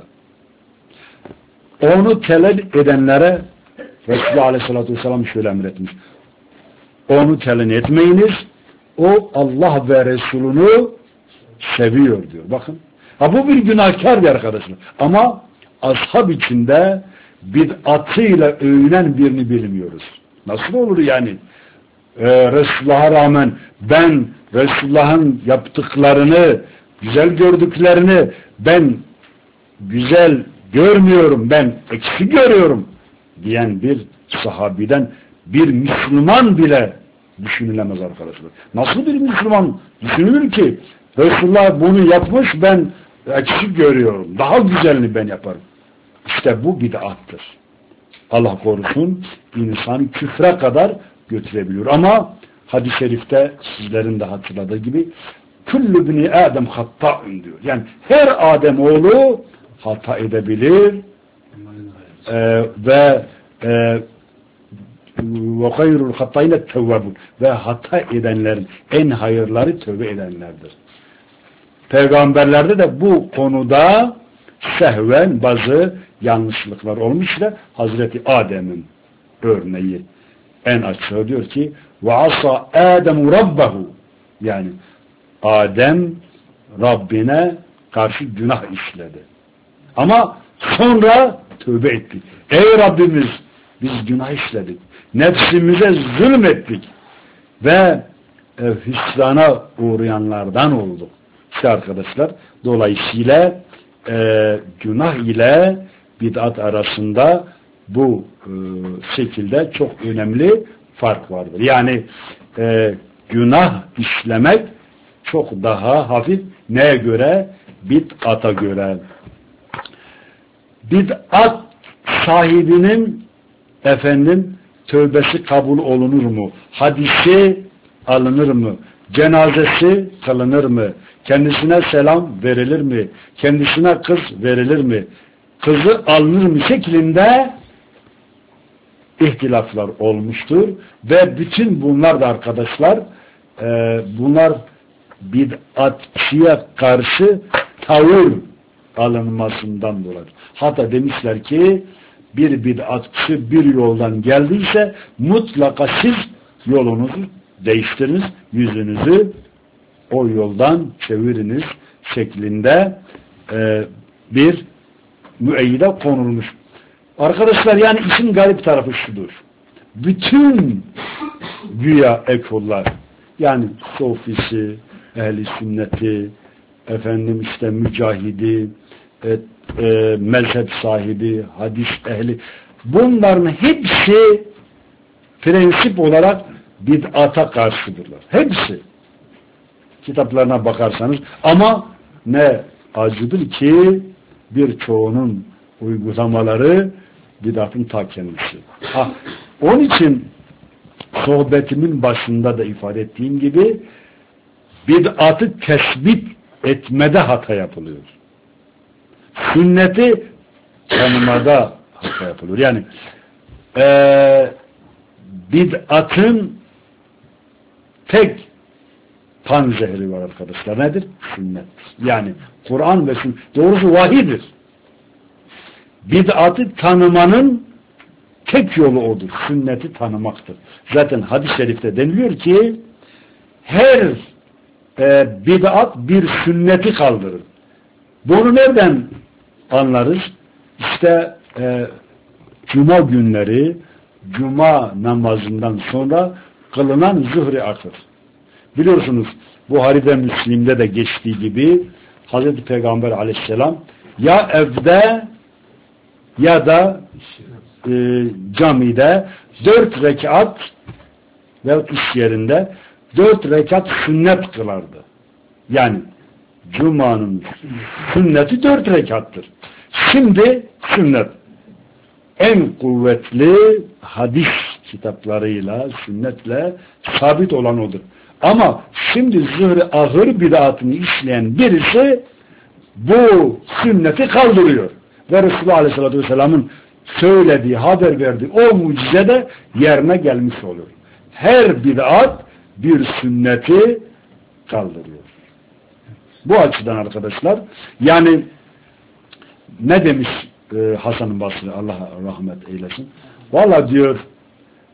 Onu telef edenlere Resulullah Aleyhisselatü Vesselam şöyle emretmiş. onu telin etmeyiniz. O Allah ve Resulünü seviyor diyor. Bakın. Ha, bu bir günahkar bir arkadaşlar. Ama ashab içinde bid'atıyla övünen birini bilmiyoruz. Nasıl olur yani? Resulullah'a rağmen ben Resulullah'ın yaptıklarını, güzel gördüklerini ben güzel görmüyorum, ben eksik görüyorum diyen bir sahabiden bir Müslüman bile düşünülemez arkadaşlar. Nasıl bir Müslüman düşünülür ki Resulullah bunu yapmış, ben eksik görüyorum, daha güzelini ben yaparım. İşte bu bid'attır. Allah korusun, insanı küfre kadar götürebiliyor. Ama hadis-i şerifte sizlerin de hatırladığı gibi küllü bini Adem hatta'ın diyor. Yani her Adem oğlu hata edebilir ve hayrul hatta'ine tevvabun ve hata edenlerin en hayırları tövbe edenlerdir. Peygamberlerde de bu konuda sehven bazı yanlışlıklar olmuş da Hazreti Adem'in örneği en açığı diyor ki ve asa Adem rabbahu, yani Adem Rabbine karşı günah işledi. Ama sonra tövbe etti. Ey Rabbimiz, biz günah işledik. Nefsimize zulmettik ve hüsrana uğrayanlardan olduk. İşte arkadaşlar, dolayısıyla günah ile bid'at arasında bu şekilde çok önemli fark vardır. Yani günah işlemek çok daha hafif. Neye göre? Bid'ata göre. Bid'at sahibinin tövbesi kabul olunur mu? Hadisi alınır mı? Cenazesi kılınır mı? Kendisine selam verilir mi? Kendisine kız verilir mi? Kızı alınır mı şeklinde ihtilaflar olmuştur. Ve bütün bunlar da arkadaşlar bunlar bid'atçıya karşı tavır alınmasından dolayı. Hatta demişler ki bir bid'atçı bir yoldan geldiyse mutlaka siz yolunuzu değiştiriniz, yüzünüzü o yoldan çeviriniz şeklinde bir müeyyide konulmuş. Arkadaşlar, yani işin garip tarafı şudur. Bütün güya ekollar, yani sofisi, ehli sünneti, işte mücahidi, mezhep sahibi, hadis ehli, bunların hepsi prensip olarak bid'ata karşıdırlar. Hepsi. Kitaplarına bakarsanız, ama ne acıdır ki birçoğunun uygulamaları bid'atın ta kendisi. Onun için sohbetimin başında da ifade ettiğim gibi bid'atı tespit etmede hata yapılıyor. Sünneti tanımada hata yapılıyor. Yani bid'atın tek panzehri var arkadaşlar. Nedir? Sünnet. Yani Kur'an ve sünnet. Doğrusu vahidir. Bid'atı tanımanın tek yolu odur. Sünneti tanımaktır. Zaten hadis-i şerifte deniliyor ki her bid'at bir sünneti kaldırır. Bunu nereden anlarız? İşte cuma günleri, cuma namazından sonra kılınan zuhri akır. Biliyorsunuz Buhari'de, Müslim'de de geçtiği gibi Hazreti Peygamber aleyhisselam ya evde ya da camide 4 rekat ve iş yerinde 4 rekat sünnet kılardı. Yani Cuma'nın sünneti 4 rekattır. Şimdi sünnet en kuvvetli hadis kitaplarıyla, sünnetle sabit olan odur. Ama şimdi zühre ahır bid'atını işleyen birisi bu sünneti kaldırıyor. Ve Resulullah Aleyhisselatü Vesselam'ın söylediği, haber verdiği o mucize de yerine gelmiş olur. Her bid'at bir sünneti kaldırıyor. Bu açıdan arkadaşlar, yani ne demiş Hasan-ı Basri, Allah rahmet eylesin? Vallahi diyor,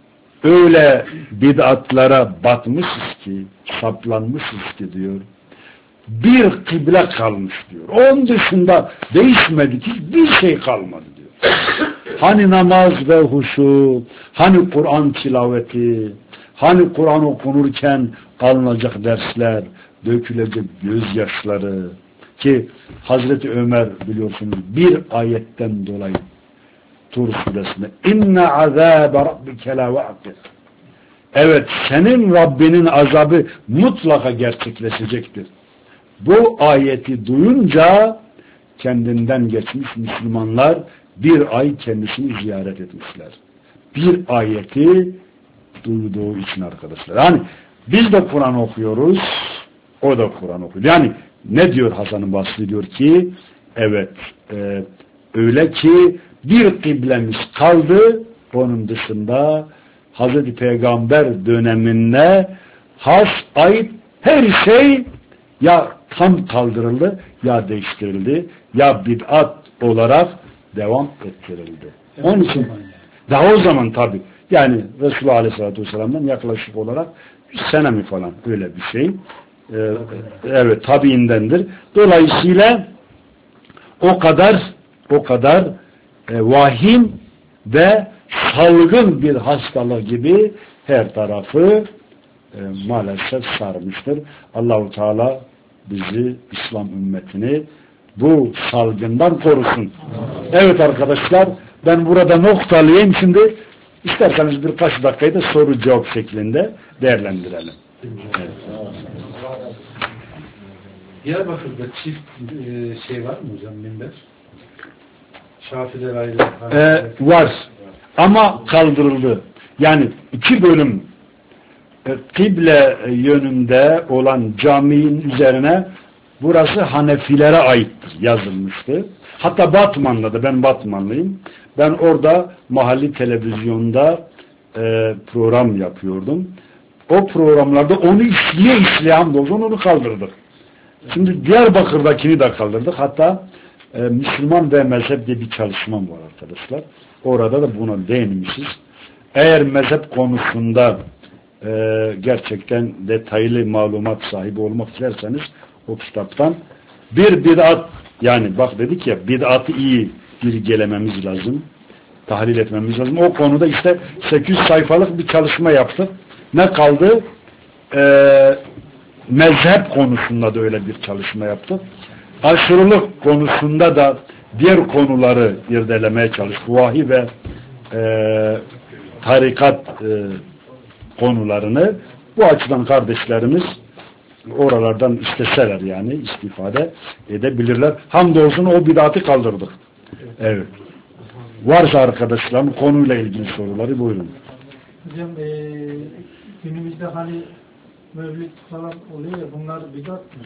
öyle bid'atlara batmışız ki, saplanmışız ki diyor. Bir kıble kalmış diyor. Onun dışında değişmedik, hiçbir şey kalmadı diyor. Hani namaz ve huşu, hani Kur'an tilaveti, hani Kur'an okunurken alınacak dersler, dökülecek gözyaşları ki Hazreti Ömer biliyorsunuz bir ayetten dolayı Tur suresinde inne azâbe rabbike la vâkir. Evet, senin Rabbinin azabı mutlaka gerçekleşecektir. Bu ayeti duyunca kendinden geçmiş Müslümanlar bir ay kendisini ziyaret etmişler. Bir ayeti duyduğu için arkadaşlar. Yani biz de Kur'an okuyoruz, o da Kur'an okuyor. Yani ne diyor Hasan-ı Basri diyor ki evet öyle ki bir kıblemiz kaldı, onun dışında Hazreti Peygamber döneminde has ait her şey ya tam kaldırıldı ya değiştirildi ya bid'at olarak devam ettirildi. Onun için daha o zaman tabi yani Resulullah Aleyhisselatü Vesselam'dan yaklaşık olarak 100 sene mi falan öyle bir şey. Evet tabiindendir. Dolayısıyla o kadar vahim ve salgın bir hastalık gibi her tarafı maalesef sarmıştır. Allahu Teala bizi, İslam ümmetini bu salgından korusun. Evet arkadaşlar, ben burada noktalayayım. Şimdi isterseniz birkaç dakikayı da soru cevap şeklinde değerlendirelim. Evet. Diyarbakır'da çift şey var mı hocam, minber? Şafiler ayrı. Var. Ama kaldırıldı. Yani 2 bölüm kıble yönünde olan caminin üzerine burası Hanefilere aittir yazılmıştı. Hatta Batman'da da, ben Batmanlıyım. Ben orada mahalli televizyonda program yapıyordum. O programlarda onu işleye hamdolsun onu kaldırdık. Şimdi Diyarbakır'dakini de kaldırdık. Hatta Müslüman ve mezhep diye bir çalışmam var arkadaşlar. Orada da buna değinmişiz. Eğer mezhep konusunda gerçekten detaylı malumat sahibi olmak isterseniz o kitaptan bir bid'at, yani bak dedik ya, bid'atı iyi irgelememiz lazım, tahlil etmemiz lazım. O konuda işte 800 sayfalık bir çalışma yaptık. Ne kaldı? Mezhep konusunda da öyle bir çalışma yaptık. Aşırılık konusunda da diğer konuları irdelemeye çalıştık. Vahiy ve tarikat konularını bu açıdan kardeşlerimiz oralardan isteseler yani istifade edebilirler. Hamdolsun o bid'atı kaldırdık. Evet. Varsa arkadaşlarım konuyla ilgili soruları buyurun. Hocam günümüzde hani mevlüt falan oluyor ya, bunlar bid'at mı?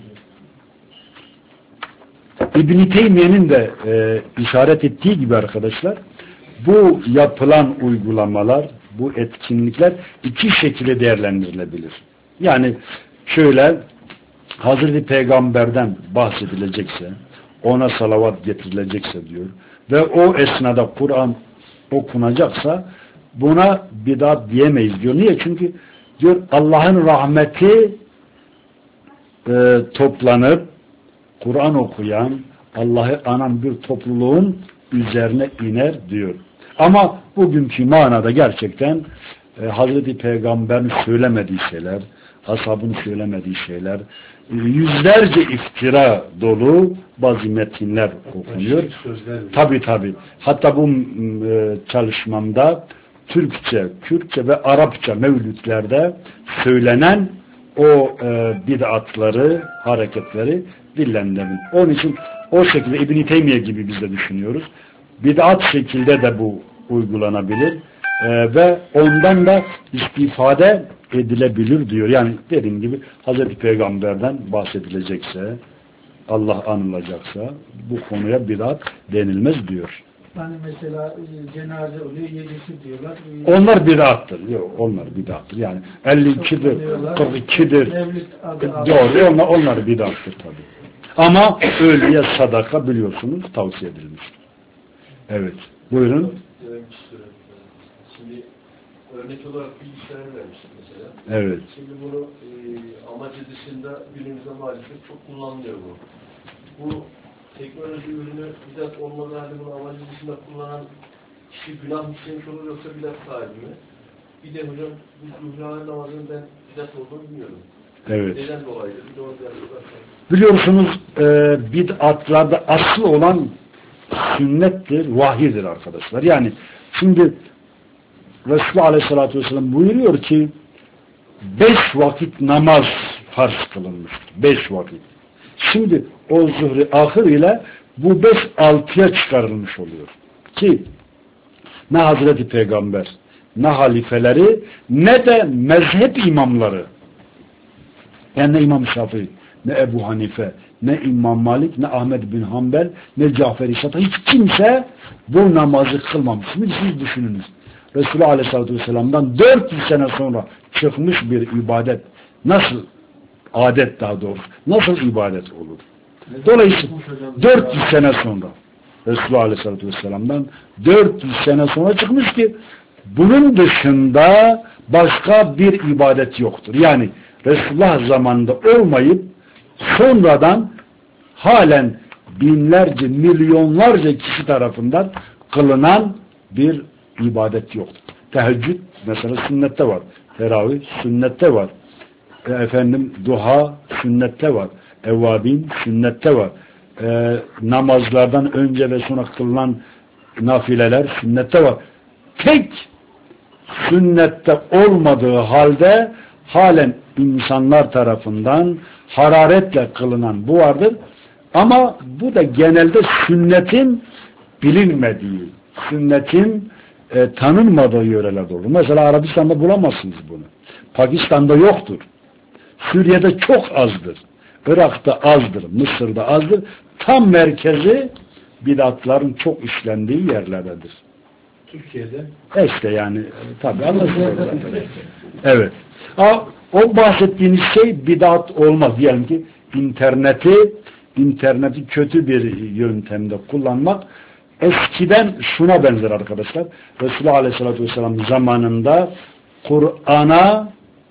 İbn-i Teymiye'nin de işaret ettiği gibi arkadaşlar, bu yapılan uygulamalar, bu etkinlikler 2 şekilde değerlendirilebilir. Yani şöyle, Hazreti Peygamber'den bahsedilecekse, ona salavat getirilecekse diyor ve o esnada Kur'an okunacaksa buna bid'at diyemeyiz diyor. Niye? Çünkü diyor Allah'ın rahmeti toplanıp Kur'an okuyan, Allah'ı anan bir topluluğun üzerine iner diyor. Ama bugünkü manada gerçekten Hazreti Peygamber'in söylemediği şeyler, ashabın söylemediği şeyler, yüzlerce iftira dolu bazı metinler okunuyor. Tabii. Hatta bu çalışmamda Türkçe, Kürtçe ve Arapça mevlütlerde söylenen o bid'atları, hareketleri dillendirdim. Onun için o şekilde İbn-i Teymiye gibi biz de düşünüyoruz. Bid'at şekilde de bu uygulanabilir ve ondan da istifade edilebilir diyor. Yani dediğim gibi Hazreti Peygamber'den bahsedilecekse, Allah anılacaksa bu konuya bid'at denilmez diyor. Hani mesela cenaze oluyor, 7'si diyorlar. Onlar bid'attır. Yok, onlar bid'attır. Yani 52'dir, 42'dir. Doğru, onlar bid'attır tabii. Ama ölüye sadaka biliyorsunuz tavsiye edilmiştir. Evet. Buyurun. Şimdi örnek olarak bilgisayar vermiştik mesela. Evet. Şimdi bunu amacı dışında günümüzde maalesef çok kullanılıyor bu. Bu teknoloji ürünü bidat olmadığı halde bunu amacı dışında kullanan kişi günah mı işlemiş olur yoksa bidat sahibi mi? Bir de hocam bu zuhra namazının ben bidat olduğunu bilmiyorum. Evet. Neden dolayı? Bir de orada Biliyorsunuz bid'atlarda asıl olan sünnettir, vahiydir arkadaşlar. Yani şimdi Resulullah Aleyhisselatü Vesselam buyuruyor ki 5 vakit namaz farz kılınmıştır. 5 vakit. Şimdi o zuhri ahir ile bu 5 6'ya çıkarılmış oluyor. Ki ne Hazreti Peygamber, ne halifeleri, ne de mezhep imamları, yani ne İmam Şafii, ne Ebu Hanife, ne İmam Malik, ne Ahmed bin Hanbel, ne Cafer-i Sadat, hiç kimse bu namazı kılmamış. Şimdi siz düşününüz. Resulullah Aleyhisselatü Vesselam'dan 400 sene sonra çıkmış bir ibadet nasıl, adet daha doğrusu, nasıl ibadet olur? Dolayısıyla 400 sene sonra Resulullah Aleyhisselatü Vesselam'dan 400 sene sonra çıkmış ki bunun dışında başka bir ibadet yoktur. Yani Resulullah zamanında olmayıp sonradan halen binlerce, milyonlarca kişi tarafından kılınan bir ibadet yoktur. Teheccüd mesela sünnette var. Teravih sünnette var. Duha sünnette var. Evvabin sünnette var. Namazlardan önce ve sonra kılınan nafileler sünnette var. Tek sünnette olmadığı halde halen insanlar tarafından hararetle kılınan bu vardır. Ama bu da genelde sünnetin bilinmediği, sünnetin tanınmadığı yörelerde olur. Mesela Arabistan'da bulamazsınız bunu. Pakistan'da yoktur. Suriye'de çok azdır. Irak'ta azdır. Mısır'da azdır. Tam merkezi bid'atların çok işlendiği yerlerdedir. Türkiye'de. İşte yani tabi anlaşılıyor. Evet. O bahsettiğiniz şey bid'at olmaz. Diyelim ki interneti kötü bir yöntemde kullanmak eskiden şuna benzer arkadaşlar. Resulullah Aleyhisselatü Vesselam zamanında Kur'an'a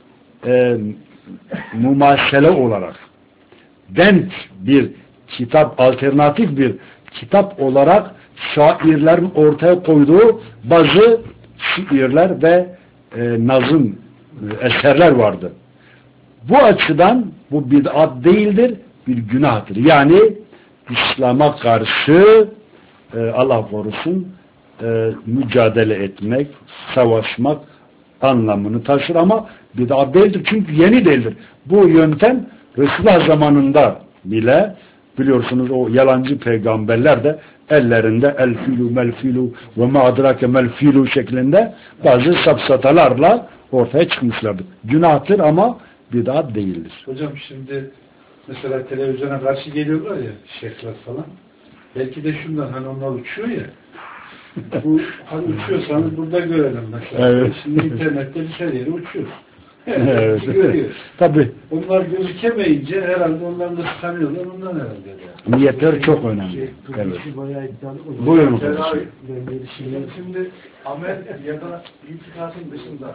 mumasele olarak denk bir kitap, alternatif bir kitap olarak şairlerin ortaya koyduğu bazı şiirler ve nazım eserler vardı. Bu açıdan bu bid'at değildir, bir günahtır. Yani İslam'a karşı Allah korusun mücadele etmek, savaşmak anlamını taşır ama bid'at değildir. Çünkü yeni değildir. Bu yöntem Resulullah zamanında bile biliyorsunuz o yalancı peygamberler de ellerinde el filu mel filu ve ma adrake mel filu şeklinde bazı safsatalarla ortaya çıkmışlardır. Günahtır ama bid'at değildir. Hocam şimdi mesela televizyona karşı geliyorlar ya şeyhler falan. Belki de şundan hani onlar uçuyor ya. Bu hani uçuyorsanız burada görelim mesela. Evet. Şimdi internette bir her yere uçuyor. Evet. Görüyor. Tabii. Onlar gözükemeyince herhalde ondan da sıkanıyorlar ondan herhalde. Yani. Niyetler çok önemli. Evet. Buyurun kardeşim. Şimdi amel ya da itikadın dışında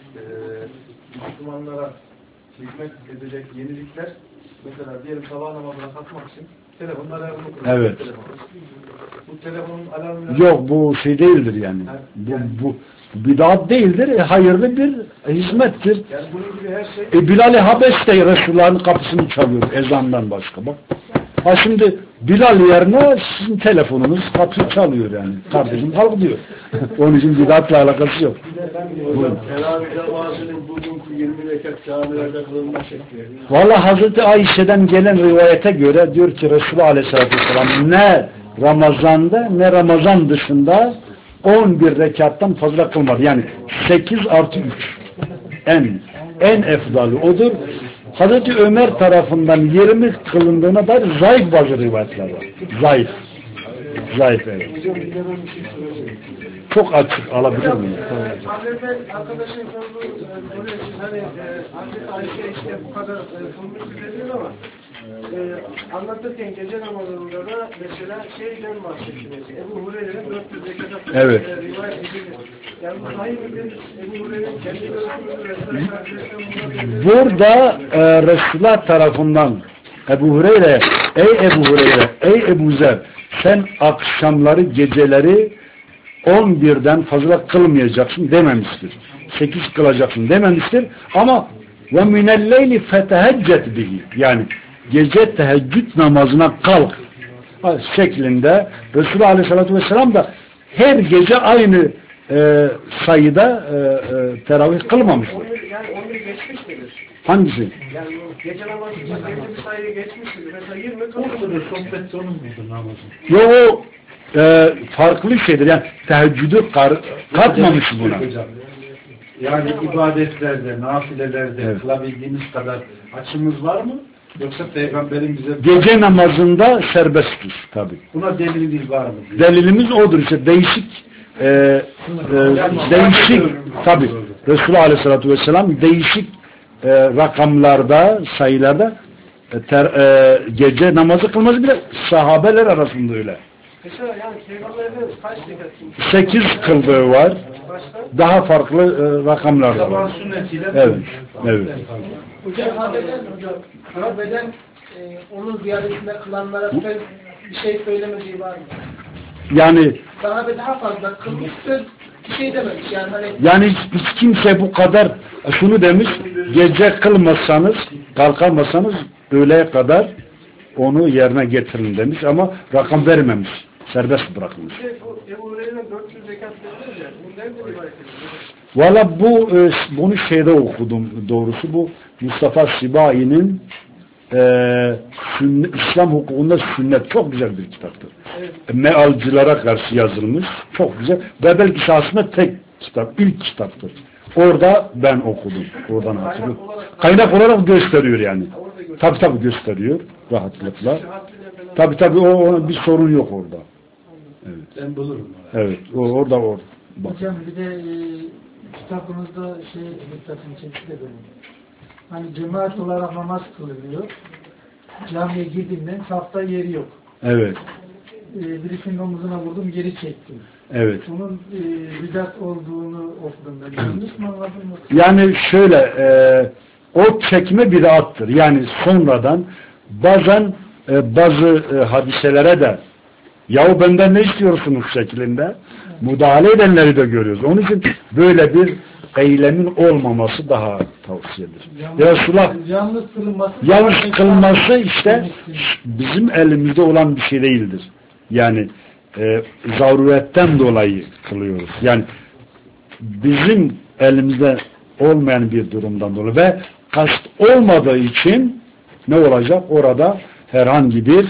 Müslümanlara hizmet edecek yenilikler mesela diyelim sabah namazına kalkmak için telefonun alarmını kuruyor. Evet. Bu telefonun alarmını Yok bu şey değildir yani. Bu bid'at değildir. Hayırlı bir hizmettir. yani bunun gibi her şey Bilal-i Habeş de Resulullah'ın kapısını çalıyor ezandan başka. Bak. Ha şimdi Bilal yerine sizin telefonunuz kapıyı çalıyor yani. Kardeşim kalk diyor. Onun için bid'atla alakası yok. teravih namazının bugünkü 20 rekat camilerde kılınma şekli. Vallahi Hazreti Ayşe'den gelen rivayete göre diyor ki Resulullah Aleyhisselatü Vesselam ne Ramazan'da ne Ramazan dışında 11 rekattan fazla kılmadı. Yani 8 artı 3 en efdalı odur. Hazreti Ömer tarafından 20 kılındığına dair zayıf bazı rivayetler var. Zayıf. Zayıf evet. Çok açık alabilir miyim? Arkadaşın sorduğu soruyor siz hani Hazreti Ayşe işte bu kadar kılmış dediniz ama anlatırken gece namazında da mesela şeyden bahsettiniz. Ebu Hureyre'nin 400 rekat evet. Rivayet edilir. Yani Burada Resulullah tarafından Ebu Hureyre, ey Ebu Hureyre, ey Ebu Zer, sen akşamları, geceleri 11'den fazla kılmayacaksın dememiştir. 8 kılacaksın dememiştir. Ama ve minelleyli feteheccet bihi, yani gece teheccüd namazına kalk şeklinde Resulullah Aleyhisselatü Vesselam da her gece aynı sayıda teravih kılmamıştır. Yani 11 geçmiş midir? Hangisi? Yani gece namazında belli bir sayı geçmiş midir? Mesela 20 Odur, kılmıştır. sohbette onun mudur namazın? Yo, o farklı şeydir. Yani teheccüdü katmamış buna. Hocam. Yani ibadetlerde, nafilelerde Evet. kılabildiğimiz kadar açımız var mı? Yoksa Peygamberin bize Gece namazında serbesttir tabi. buna delilimiz var mı? Delilimiz odur işte değişik değişik tabi Resulullah Aleyhisselatü Vesselam değişik rakamlarda, sayılarda gece namazı kılması bile sahabeler arasında öyle. Mesela yani Peygamber Efendimiz kaç rekat kılmış? 8 kıldığı var. Başka? Daha farklı rakamlar da Sabah var. sünnetiyle Evet. Evet. Sahabeden onun ziyadesinde kılanlara söz bir şey söylemediği var mı? Yani Sahabe daha fazla kılmış söz bir şey dememiş yani hani Yani hiç kimse bu kadar şunu demiş, gece kılmazsanız, kalkamazsanız öğleye kadar onu yerine getirin demiş ama rakam vermemiş. Serbest bırakılmış. bu Ebu Hureyre'nin 400 rekat dediğiniz ya bu nerede rivayet edilir? Valla bunu şeyde okudum doğrusu, bu Mustafa Sibai'nin İslam hukukunda sünnet çok güzel bir kitaptır. Evet. Mealcılara karşı yazılmış. Çok güzel. Ve belki aslında tek kitap, ilk kitaptır. Orada ben okudum. Oradan hatırlıyorum. Kaynak olarak gösteriyor yani. Tabi gösteriyor rahatlıkla. Tabi o bir sorun yok orada. Ben bulurum. Evet. Orada. Bak. Hocam bir de kitabınızda dikkatimi çekti de benim. Hani cemaat olarak namaz kılınıyor. Camiye girdiğimden safta yeri yok. Evet. Birisinin omuzuna vurdum, geri çektim. Evet. Bunun bidat olduğunu okudum ben. Yanlış mı anladım? Yani şöyle o çekme bid'attır. Yani sonradan bazen bazı hadiselere de yahu benden ne istiyorsunuz şeklinde müdahale edenleri de görüyoruz. Onun için böyle bir eylemin olmaması daha tavsiyedir. Yalnız kılması işte bizim elimizde olan bir şey değildir. Yani zaruretten dolayı kılıyoruz. Yani bizim elimizde olmayan bir durumdan dolayı ve kast olmadığı için ne olacak? Orada herhangi bir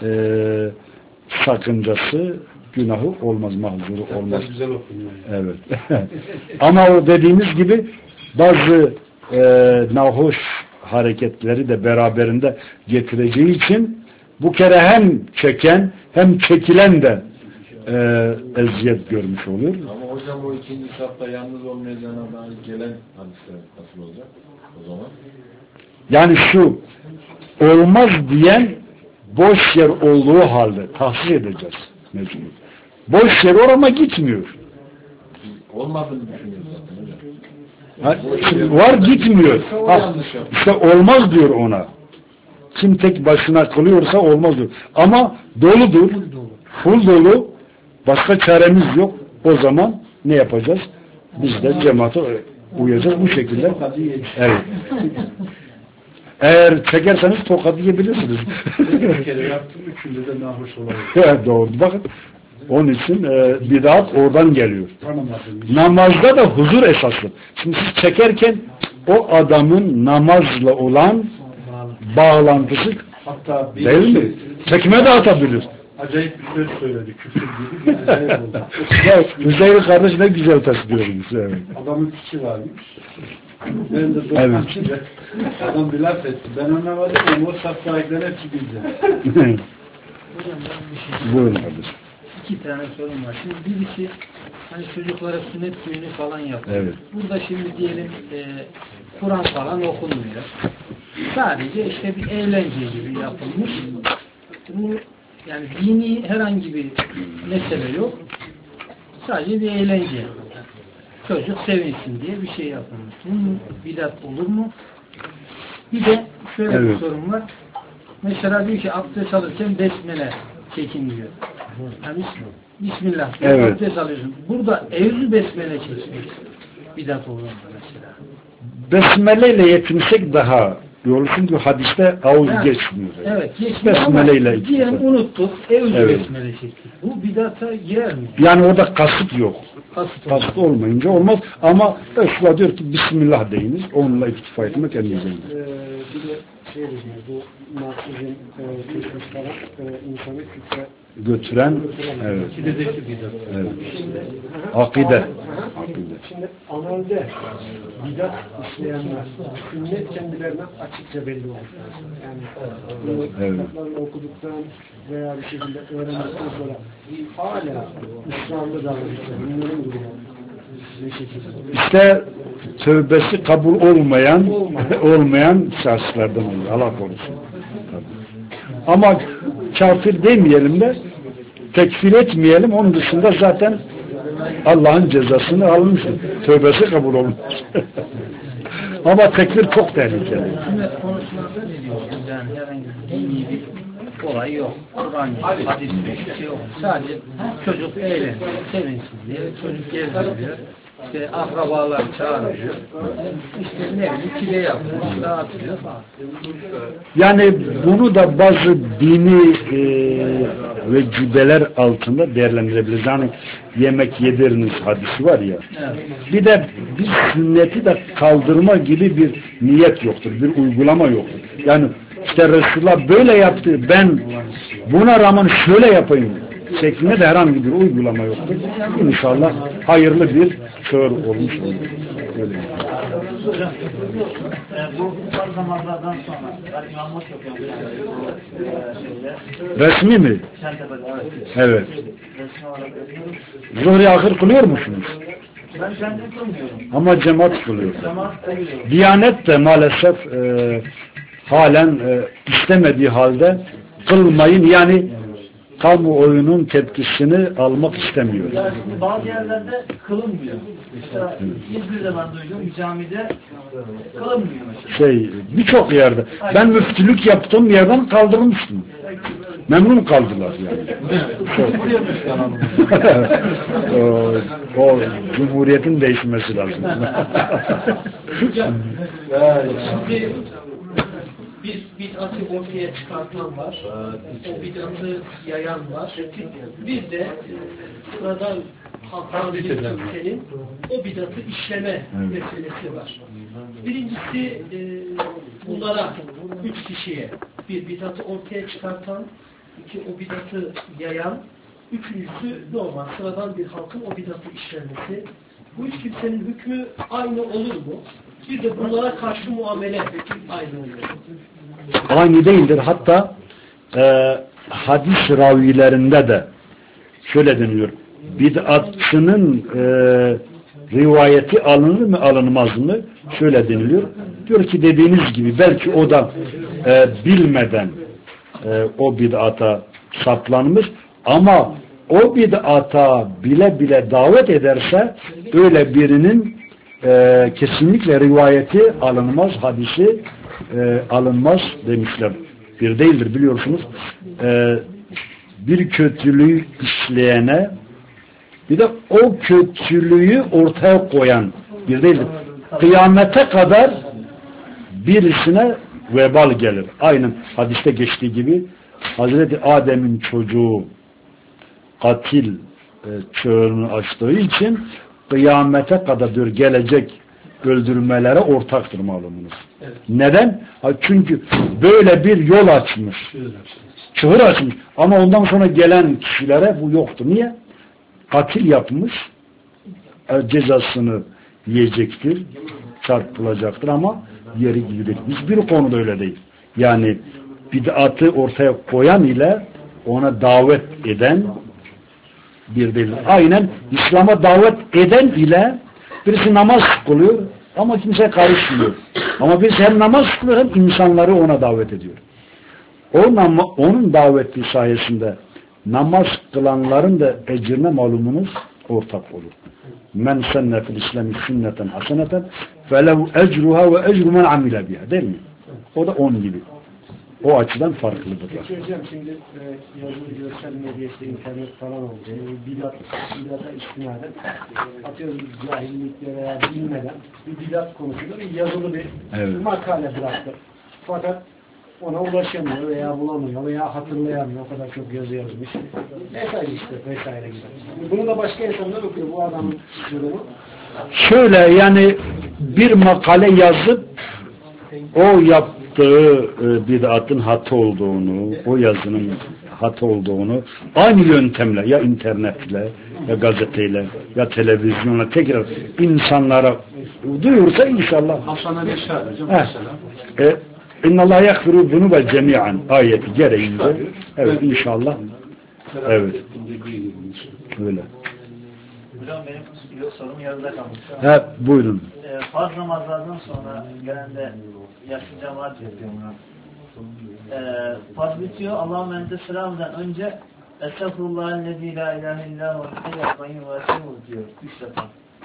sakıncası, günahı olmaz, mahzuru olmaz. Güzel okunuyor. Evet. Ama o dediğimiz gibi bazı nahoş hareketleri de beraberinde getireceği için bu kere hem çeken hem çekilen de eziyet görmüş olur. Ama hocam o ikinci safta yalnız olmayacağına dair gelen hadisler nasıl olacak o zaman? Yani şu olmaz diyen boş yer olduğu halde tahsis edeceğiz mecbur. Boş yer orama gitmiyor. Olmadığını düşünüyoruz zaten hocam. Var gitmiyor. İşte olmaz diyor ona. Kim tek başına kılıyorsa olmaz diyor. Ama doludur. Full dolu. Başka çaremiz yok. O zaman ne yapacağız? Biz de cemaate uyacağız bu şekilde. Evet. Eğer çekerseniz tokat yiyebilirsiniz. Bir kere yaptım, üçünde de nahoş olayım. Evet, doğru. Bakın onun için bid'at oradan geliyor. Tanımadım. Namazda da huzur esaslı. Şimdi siz çekerken o adamın namazla olan bağlantısı Hatta bir değil mi? Çekme de atabilir. acayip bir söz söyledi. Küfür gibi bir güzel oldu. Hüseyin kardeş ne güzel tasdiriyormuş. Evet. Adamın kişi varmış. Ben de Evet. adam bir laf etti. Ben anlamadım ama o saflardan hepsi güzel. Buyurun kardeşim. 2 tane sorun var. Şimdi birisi hani çocuklara sünnet düğünü falan yapıyor. Evet. Burada şimdi diyelim Kur'an falan okunmuyor. Sadece işte bir eğlence gibi yapılmış. Bu yani dini herhangi bir mesele yok. Sadece bir eğlence. çocuk sevinsin diye bir şey yapılmış. Bunun bidat olur mu? Bir de şöyle bir sorun var. Mesela diyor ki abdest alırken besmele çekin diyor. Yani Bismillah. Evet. Abdest alıyorsun. Burada evli besmele çekmek bidat olur mu mesela? Besmele ile yetinsek daha iyi olur. Çünkü hadiste ağız geçmiyor. Evet. Geçmiyor besmele ile ama diyelim unuttuk. Evli besmele çektik. Bu bidata girer mi? Yani orada kasıt yok. Kasıt olmayınca olmaz. Ama Resulullah diyor ki Bismillah deyiniz. Onunla iktifa etmek en güzeldir. Bir de şey diyor, bu Marksizm teşvisleri insanı küfre götüren evet. Evet. Akide. Şimdi amelde bidat işleyenler sünnet kendilerine açıkça belli olmuş. Yani bu kitaplarını okuduktan veya bir şekilde öğrendikten sonra hala İslam'da davranışlar, bunların durumu ne şekilde? İşte tövbesi kabul olmayan şahıslardan olur. Allah korusun. Ama kafir demeyelim de tekfir etmeyelim. Onun dışında zaten Allah'ın cezasını almıştır. Tövbesi kabul olmuş. Ama tekfir çok tehlikeli. Sünnet konusunda ne diyorsunuz? Yani herhangi bir dini bir olay yok. Kur'an yok, hadis bir şey yok. Sadece çocuk eğlenir, sevinsin diye çocuk gezdiriyor. İşte akrabalar çağırıyor. İşte ne bileyim pide yapıyor, dağıtıyor falan. Yani bunu da bazı dini vecibeler altında değerlendirebiliriz. Yani yemek yediriniz hadisi var ya. Evet. Bir de bir sünneti de kaldırma gibi bir niyet yoktur. Bir uygulama yoktur. Yani işte Resulullah böyle yaptı. Ben buna rağmen şöyle yapayım şeklinde de herhangi bir uygulama yoktur. İnşallah hayırlı bir çağrı olmuş olur. Öyle. Bu farz namazlardan sonra ben imamlık yapıyorum Resmi mi? Evet. Resmi olarak yapıyorum. Zuhri ahir kılıyor musunuz? Ben kendim kılmıyorum. Ama cemaat kılıyor. Cemaat kılıyor. Diyanet de maalesef halen istemediği halde kılmayın, yani kamuoyunun tepkisini almak istemiyor. Yani şimdi bazı yerlerde kılınmıyor. Mesela İzmir'de ben duydum, camide kılınmıyor mesela. Birçok yerde. Ben müftülük yaptığım yerden kaldırmıştım. Memnun kaldılar yani. o Cumhuriyet'in değişmesi lazım. Şimdi bir bid'atı ortaya çıkartan var, o bid'atı yayan var. Bir de sıradan halktan bir kimsenin o bid'atı işleme meselesi var. Birincisi bunlara 3 kişiye bir bid'atı ortaya çıkartan, iki o bid'atı yayan, üçüncüsü normal sıradan bir halkın o bid'atı işlemesi. Bu üç kimsenin hükmü aynı olur mu? Bir de bunlara karşı muamele aynı olur. Aynı değildir. Hatta hadis ravilerinde de şöyle deniliyor. Bid'atçının rivayeti alınır mı alınmaz mı? Şöyle deniliyor. Diyor ki dediğiniz gibi belki o da bilmeden o bid'ata saplanmış ama o bid'ata bile bile davet ederse öyle birinin kesinlikle rivayeti alınmaz, hadisi alınmaz demişler. Bir değildir biliyorsunuz. Bir kötülüğü işleyene bir de o kötülüğü ortaya koyan bir değildir. Kıyamete kadar birisine vebal gelir. Aynen hadiste geçtiği gibi Hazreti Adem'in çocuğu katil çığırını açtığı için kıyamete kadar diyor gelecek öldürmelere ortaktır malumunuz. Evet. Neden? Çünkü böyle bir yol açmış. Çığır açmış. Ama ondan sonra gelen kişilere bu yoktu. Niye? Katil yapmış. Cezasını yiyecektir. Çarpılacaktır ama yeri gidecek. Hiçbir konuda öyle değil. Yani bid'atı ortaya koyan ile ona davet eden bir değil. Aynen İslam'a davet eden ile birisi namaz kılıyor ama kimse karışmıyor. Ama biz hem namaz kılıyor hem insanları ona davet ediyor. Onun daveti sayesinde namaz kılanların da ecrine malumunuz ortak olur. men senne fil İslami sünneten haseneten felehu ecruha ve ecru men amile biha, değil mi? O da 10 gibi. O açıdan farklıdır. Peki hocam şimdi yazılı görsel medya işte internet falan oldu. Bidata istinaden atıyoruz cahillikle veya bilmeden bir bidat konusunda bir yazılı bir makale bıraktı. Fakat ona ulaşamıyor veya bulamıyor veya hatırlayamıyor. O kadar çok yazı yazmış. Vesaire gibi. Bunu da başka insanlar okuyor. Bu adamın durumu. Şöyle yani bir makale yazıp o yaptığı bid'atın hata olduğunu, o yazının hata olduğunu aynı yöntemle ya internetle ya gazeteyle ya televizyonla tekrar insanlara duyursa inşallah. Hasan Ali Şah hocam mesela. İnna Allah yaghfiru zunuba cemi'an ayeti gereğince evet inşallah. Evet. Öyle. Hocam benim sorum yarıda kalmış. Buyurun. Farz namazlardan sonra gelen de yaşlı cemaat yapıyor buna. Farz bitiyor. Allah'ım ente selamdan önce Estağfirullahellezî la ilahe illâ ve hayyâ ve etûbü diyor. 3 defa.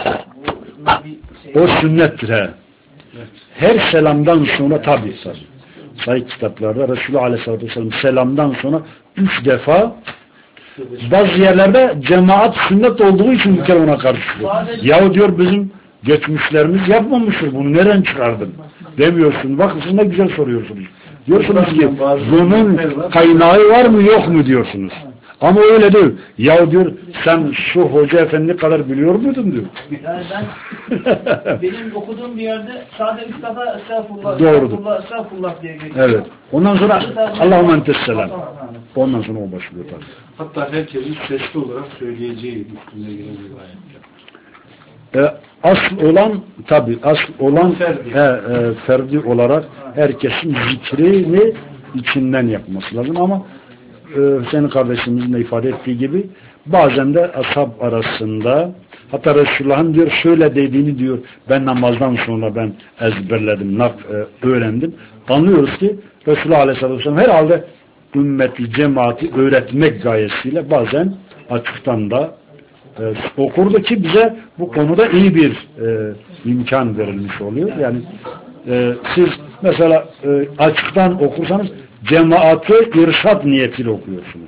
O sünnettir he. Her selamdan sonra tabi sayı kitaplarda Resulü Aleyhisselatü Vesselam selamdan sonra 3 defa bazı yerlerde cemaat sünnet olduğu için bir kere ona karışıyor. Yahu diyor bizim geçmişlerimiz yapmamıştır bunu nereden çıkardın demiyorsun. Bak siz ne güzel soruyorsunuz. Diyorsunuz ki bunun kaynağı var mı yok mu diyorsunuz. Ama öyle değil. Ya diyor sen şu hoca efendi kadar biliyor muydun diyor. Yani benim okuduğum bir yerde sadece 3 defa estağfurullah, doğrudur. Estağfurullah diye geçiyor. Evet. Ondan sonra Allahümme entesselam. Ondan sonra o başlıyor tabii. Hatta herkesin sesli olarak söyleyeceği üstüne giren bir ayet. Asıl olan tabii asıl olan ferdi olarak herkesin zikrini içinden yapması lazım ama senin kardeşimizin de ifade ettiği gibi bazen de ashab arasında hatta Resulullah'ın diyor şöyle dediğini diyor ben namazdan sonra ben ezberledim, öğrendim. Anlıyoruz ki Resulullah Aleyhisselatü Vesselam herhalde ümmeti, cemaati öğretmek gayesiyle bazen açıktan da okurdu ki bize bu konuda iyi bir imkan verilmiş oluyor. Yani siz mesela açıktan okursanız cemaati irşad niyetiyle okuyorsunuz.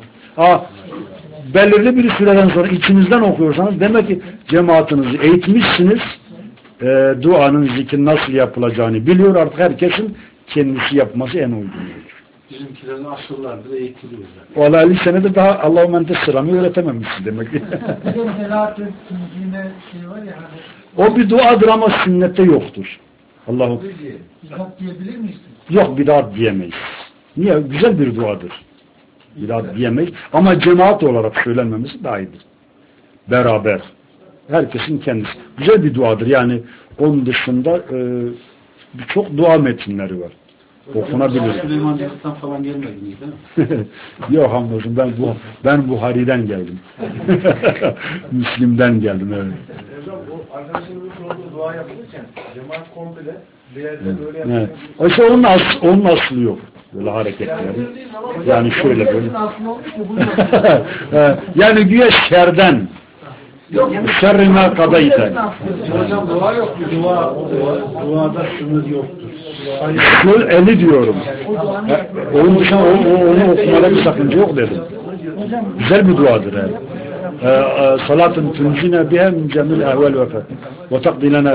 Belirli bir süreden sonra içinizden okuyorsanız demek ki cemaatinizi eğitmişsiniz. Duanın zikrin nasıl yapılacağını biliyor. Artık herkesin kendisi yapması en uygundur. Bizimkilerin asıllardır eğitiliyor. Valla 50 senedir daha Allahümme entesselam'ı öğretememişsin demek ki. O bir duadır ama sünnette yoktur. Allah'ım. Bidat diyebilir miyiz? Yok bidat diyemeyiz. Niye? Güzel bir duadır. Bidat diyemeyiz. Ama cemaat olarak söylenmemiz daha iyidir. Beraber. Herkesin kendisi. Güzel bir duadır. Yani onun dışında birçok dua metinleri var. Okunabilir. Süleymancılıktan falan gelmediniz değil mi? Yok hamdolsun ben Buhari'den geldim. Müslim'den geldim evet. Hocam bu arkadaşımızın sorduğu dua yapılırken cemaat komple bir yerde böyle yapılıyor. Oysa onun aslı yok. Böyle hareketler. Yani şöyle böyle. Yani güya şerden. Şerrime kadaydı. Hocam dua yok. Duada sınır yoktur. Şöyle eli diyorum. Onun dışında onu okumada bir sakınca yok dedim. Güzel bir duadır yani. Salatın tuncine bihe min cemil ehvel vefat. Ve takdilene.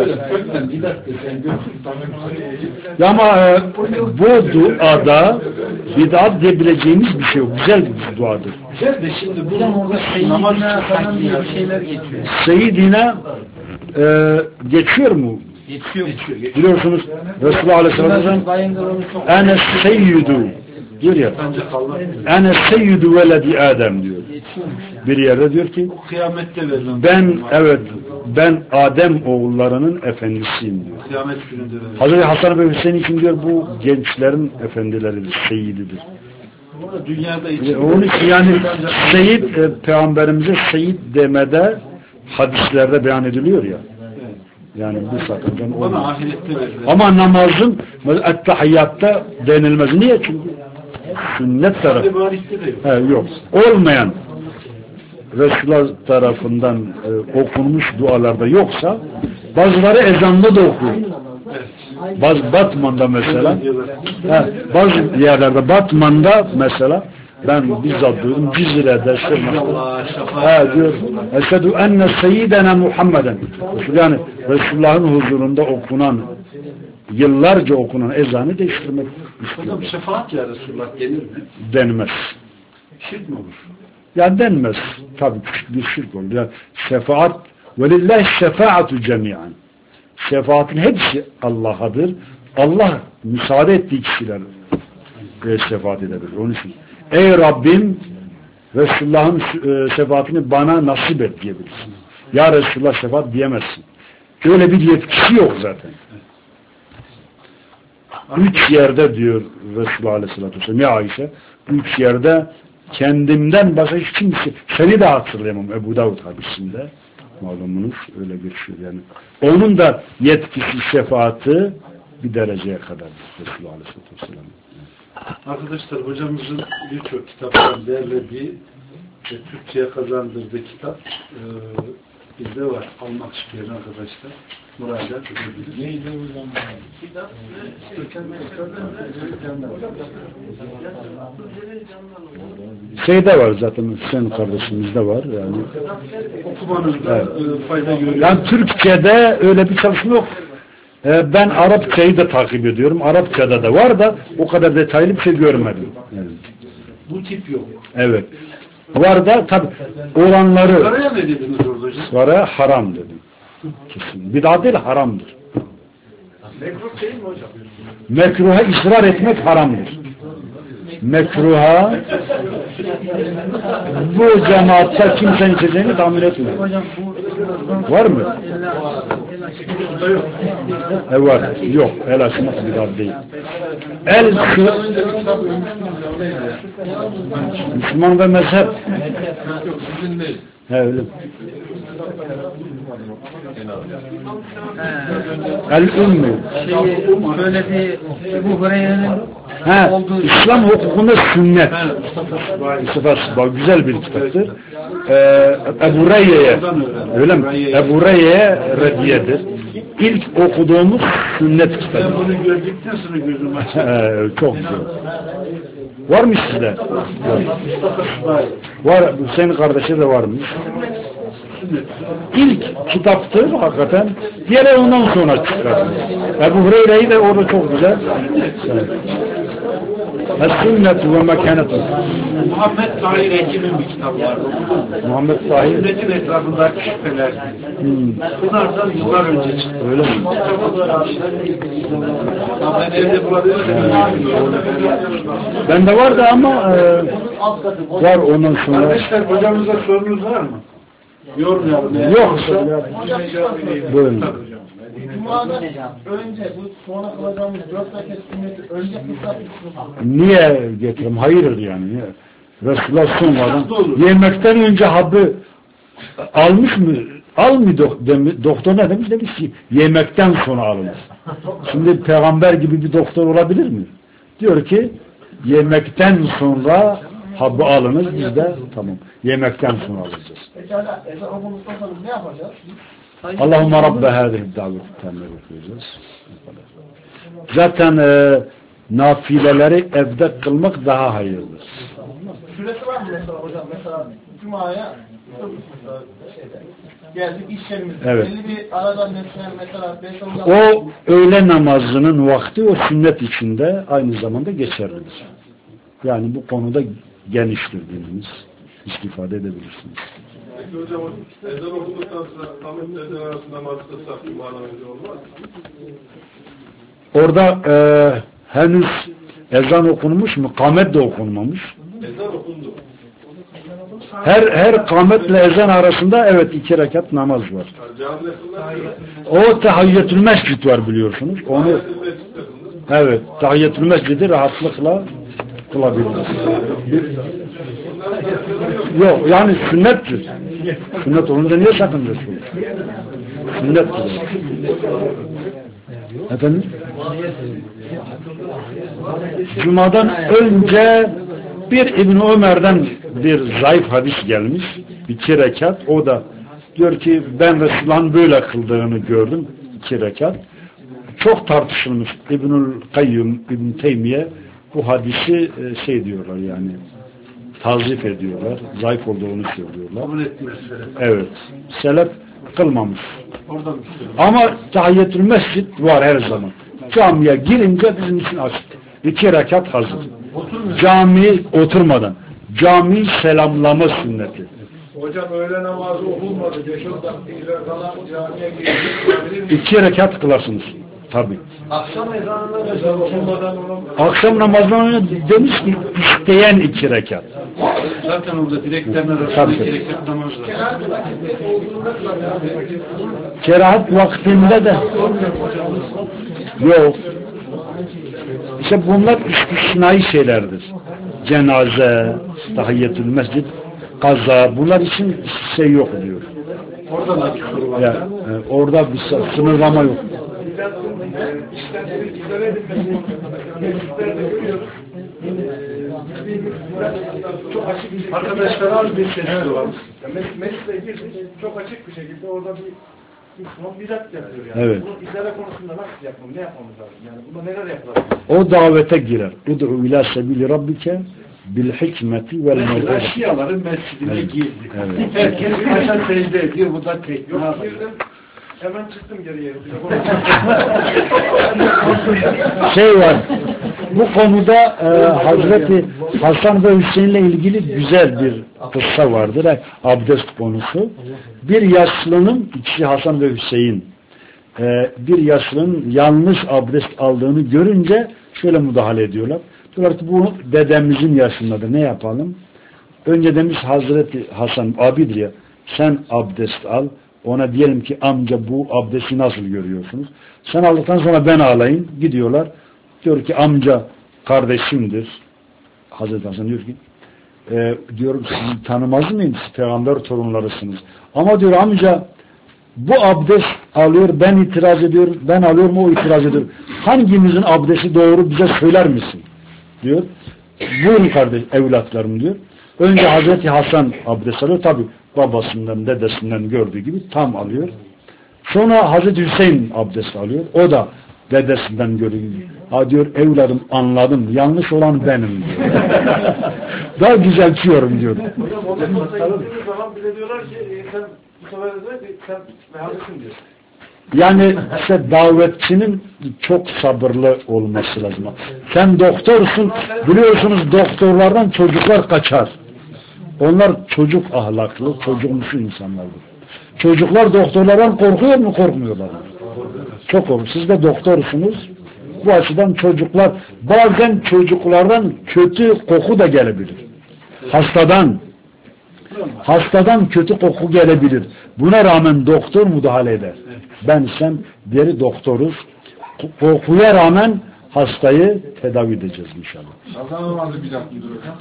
Ama bu duada bid'at diyebileceğimiz bir şey yok. Güzel bir duadır. Güzel de şimdi bu orada Seyyidina falan diye bir şeyler geçiyor. Seyyidina geçiyor mu? Geçiyor. Biliyorsunuz Resulullah Aleyhisselatü Vesselam ene seyyidu diyor ya. Ene seyyidu veledi Adem diyor. Bir yerde diyor ki kıyamette verilen. Ben Adem oğullarının efendisiyim diyor. Kıyamet gününde verilen. Hazreti Hasan ve Hüseyin için diyor bu gençlerin efendileridir, seyyididir. Dünyada için. Onun için yani seyyid peygamberimize seyyid demede hadislerde beyan ediliyor ya. Yani bu sakıncanın olmaz. Ama namazın ettehiyyatta denilmez. Niye? Çünkü sünnet tarafı. Yok. Olmayan Resulullah tarafından okunmuş dualarda yoksa bazıları ezanda da okuyor. Bazı Batman'da mesela bazı yerlerde Batman'da mesela ben bizzat duydum Cizre'de diyor Eşhedü enne seyyidena Muhammeden yani Resulullah'ın huzurunda okunan yıllarca okunan ezanı değiştirmek istiyor. Hocam şefaat ya Resulullah denir mi? Denmez. Şirk mi olur? Ya denmez. Tabii bir şirk olur. Yani şefaat velillahi şefaatu cemiyan. Şefaatin hepsi Allah'adır. Allah müsaade ettiği kişiler şefaat edebilir. Onun için ey Rabbim Resulullah'ın şefaatini bana nasip et diyebilirsin. Ya Resulullah şefaat diyemezsin. Öyle bir yetkisi yok zaten. 3 yerde diyor Resulullah Aleyhisselatü Vesselam ya Ayşe 3 yerde kendimden başka hiç kimse seni de hatırlayamam Ebu Davud hadisinde malumunuz öyle geçiyor yani. Onun da yetkisi şefaati bir dereceye kadar Resulullah Aleyhisselatü Vesselam. Arkadaşlar hocamızın birçok kitaptan derlediği ve Türkçe'ye kazandırdığı kitap bizde var. Almak isteyen arkadaşlar müracaat edebilir. Neydi hocam? Kitap Şeyde var zaten Hüseyin kardeşimizde var yani. Okumanızda fayda görüyorum. Yani Türkçe'de öyle bir çalışma yok. Ben Arapçayı da takip ediyorum. Arapçada da var da o kadar detaylı bir şey görmedim. Yani. Bu tip yok. Evet. Var da tabi olanları Saraya ne dediniz orada hocam? saraya haram dedim. Kesin. Bid'at değil haramdır. Mekruh değil mi hocam? Mekruha ısrar etmek haramdır. Mekruha bu cemaatta kimsenin içeceğini tahmin etmiyor. Var mı? Var. Yok. El açmak bid'at değil. Müslüman ve mezhep. Sizin değil. Öyle. El-Ümmü. Söylediği Ebu Hureyre'nin İslam hukukunda sünnet. Mustafa güzel bir kitaptır. Ebu Reyye'ye öyle mi? Ebu Reyye'ye reddiyedir. İlk okuduğumuz sünnet kitabı. Ben bunu gördükten sonra gözüm açtı. Çok güzel. Var mı sizde? Var. Hüseyin kardeşi de varmış. İlk kitaptır hakikaten. Diğeri ondan sonra çıkar. Ebu Hureyre'yi de orada çok güzel. Es-sünnetu ve mekanetu. Muhammed Tahir Ekim'in bir kitabı var. Muhammed Tahir. Sünnetin etrafındaki şüpheler. Bunlardan yıllar önce çıktı. Öyle mi? Ben evde bulabilirim. Bende vardı ama var ondan sonra. Kardeşler hocamıza sorunuz var mı? Yormayalım. Yoksa buyurun. Cuma'dan önce bu sonra kılacağımız 4 rekat sünneti önce kılsak Niye getireyim? Hayırdır yani. Niye? Resulullah sonradan yemekten önce habı almış mı? Almıyor doktor ne demiş? Demiş ki yemekten sonra alınır. Şimdi peygamber gibi bir doktor olabilir mi? Diyor ki yemekten sonra habı alınır. Biz de tamam. Yemekten sonra alacağız. pekala ezan okunduktan sonra ne yapacağız? Allahümme Rabbe hâzihi davet temmel okuyacağız. Zaten nafileleri evde kılmak daha hayırlıdır. Süresi var mı mesela hocam? Mesela Cuma'ya geldik iş yerimizde. Evet. Belli bir aradan mesela 5-10 O öğle namazının vakti o sünnet içinde aynı zamanda geçerlidir. Yani bu konuda geniştir dinimiz. İstifade edebilirsiniz. Peki hocam ezan okuduktan sonra kametle ezan arasında namaz kılsak Cuma'dan önce olmaz mı? Orada henüz ezan okunmuş mu? Kamet de okunmamış. Ezan okundu. Her kametle ezan arasında evet 2 rekat namaz var. Camide kılınır. O tahiyyetül mescid var biliyorsunuz. Onu evet tahiyyetül mescidi rahatlıkla kılabiliriz. Yok yani sünnettir. Sünnet olunca niye sakınıyorsunuz? Sünnettir. Efendim? Cuma'dan önce bir İbn Ömer'den bir zayıf hadis gelmiş. 2 rekat. O da diyor ki ben Resulullah'ın böyle kıldığını gördüm. 2 rekat. Çok tartışılmış. İbnül Kayyum, İbn Teymiye bu hadisi şey diyorlar yani tazif ediyorlar. Zayıf olduğunu söylüyorlar. Kabul etmiyor selef. Evet. Selef kılmamış. Orada mı? Ama tahiyyetül mescid var her zaman. Camiye girince bizim için açık. 2 rekat hazır. Cami oturmadan. Cami selamlama sünneti. Hocam öğle namazı okunmadı. 5-10 dakika kala camiye girdik. 2 rekat kılarsınız. Tabii. Akşam ezanına Ezan okunmadan onu Akşam namazından önce demiş ki isteyen 2 rekat. Zaten orada direklerin arasında Tabii. 2 rekat namaz var. Kerahat vaktinde de yok. İşte bunlar istisnai şeylerdir. Cenaze, tahiyyetül mescid, kaza, bunlar için şey yok diyor. Orada da bir soru var. Yani, orada bir sınırlama yok. İşlemleri izole edilmesi konusunda mevzutlerde görüyoruz. Çok açık bir şekilde Arkadaşlar az bir ses var. mesleğe girdik. Çok açık bir şekilde orada bir Müslüman bidat yapıyor yani. Evet. Bunu izale konusunda nasıl yapmam, ne yapmamız lazım? Yani bunda neler yapılabilir? O davete girer. Ud'u ila sebili rabbike bil hikmeti vel Mesela mev'izeti. Şiaların mescidine girdi. Evet. Herkes başa secde ediyor. Bu da tek. Yok girdim, hemen çıktım geriye. Şey var. Bu konuda Hazreti Hasan ve Hüseyin ile ilgili güzel bir kıssa vardır. Abdest konusu. Bir yaşlının, ikisi Hasan ve Hüseyin, bir yaşlının yanlış abdest aldığını görünce şöyle müdahale ediyorlar. Diyorlar ki bu dedemizin yaşındadır. Ne yapalım? Önce demiş Hazreti Hasan abidir ya, sen abdest al. Ona diyelim ki amca bu abdesti nasıl görüyorsunuz? Sen aldıktan sonra ben alayım. Gidiyorlar. Diyor ki amca kardeşimdir. Hazreti Hasan diyor ki diyor sizi tanımaz mıyım? Siz peygamber torunlarısınız. Ama diyor amca bu abdest alıyor, ben itiraz ediyorum, ben alıyorum, o itiraz ediyor. Hangimizin abdesti doğru bize söyler misin? Diyor. Buyurun kardeş, evlatlarım diyor. Önce Hazreti Hasan abdest alıyor. Tabi babasından, dedesinden gördüğü gibi tam alıyor. Sonra Hazreti Hüseyin abdest alıyor. O da dedesinden gördüğü gibi. Ha diyor evladım anladım. Yanlış olan benim diyor. Daha düzeltiyorum diyor. Hocam ondan sonra gittiğimiz zaman bize diyorlar ki sen bu sefer de sen mehalesin diyor. Yani işte davetçinin çok sabırlı olması lazım. Sen doktorsun, biliyorsunuz doktorlardan çocuklar kaçar. Onlar çocuk ahlaklı, çocukmuşu insanlardır. Çocuklar doktorlardan korkuyor mu, korkmuyorlar mı? Çok korkuyor. Siz de doktorsunuz. Bu açıdan çocuklar, bazen çocuklardan kötü koku da gelebilir. Hastadan kötü koku gelebilir. Buna rağmen doktor müdahale eder. Ben sen deri doktoruz. Kokuya rağmen hastayı tedavi edeceğiz inşallah. kaza namazı bidat mıdır hocam?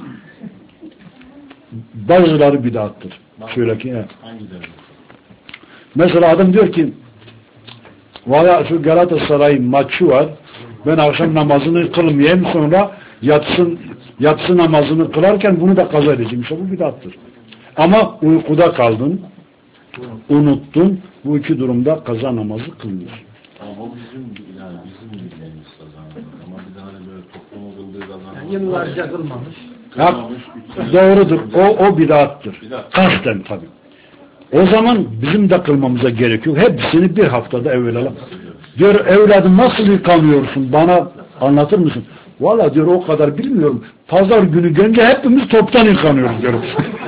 Bazıları bidattır. Şöyle ki Hangileri? mesela adam diyor ki valla şu Galatasaray maçı var, ben akşam namazını kılmayayım, sonra yatsı namazını kılarken bunu da kaza edeceğim. İşte bu bidattır. Ama uykuda kaldın, unuttun, bu iki durumda kaza namazı kılınır. Ama o bizim bildiğimiz kaza namazı. Ama bir daha böyle toplumu kıldığı kaza namazı. Yıllarca kılmamış. Doğrudur. O bidattır. Kasten tabii. O zaman bizim de kılmamıza gerekiyor. Hepsini bir haftada evvela. Diyor evladım nasıl yıkanıyorsun? Bana anlatır mısın? Valla diyor o kadar bilmiyorum. Pazar günü gelince hepimiz toptan yıkanıyoruz diyor.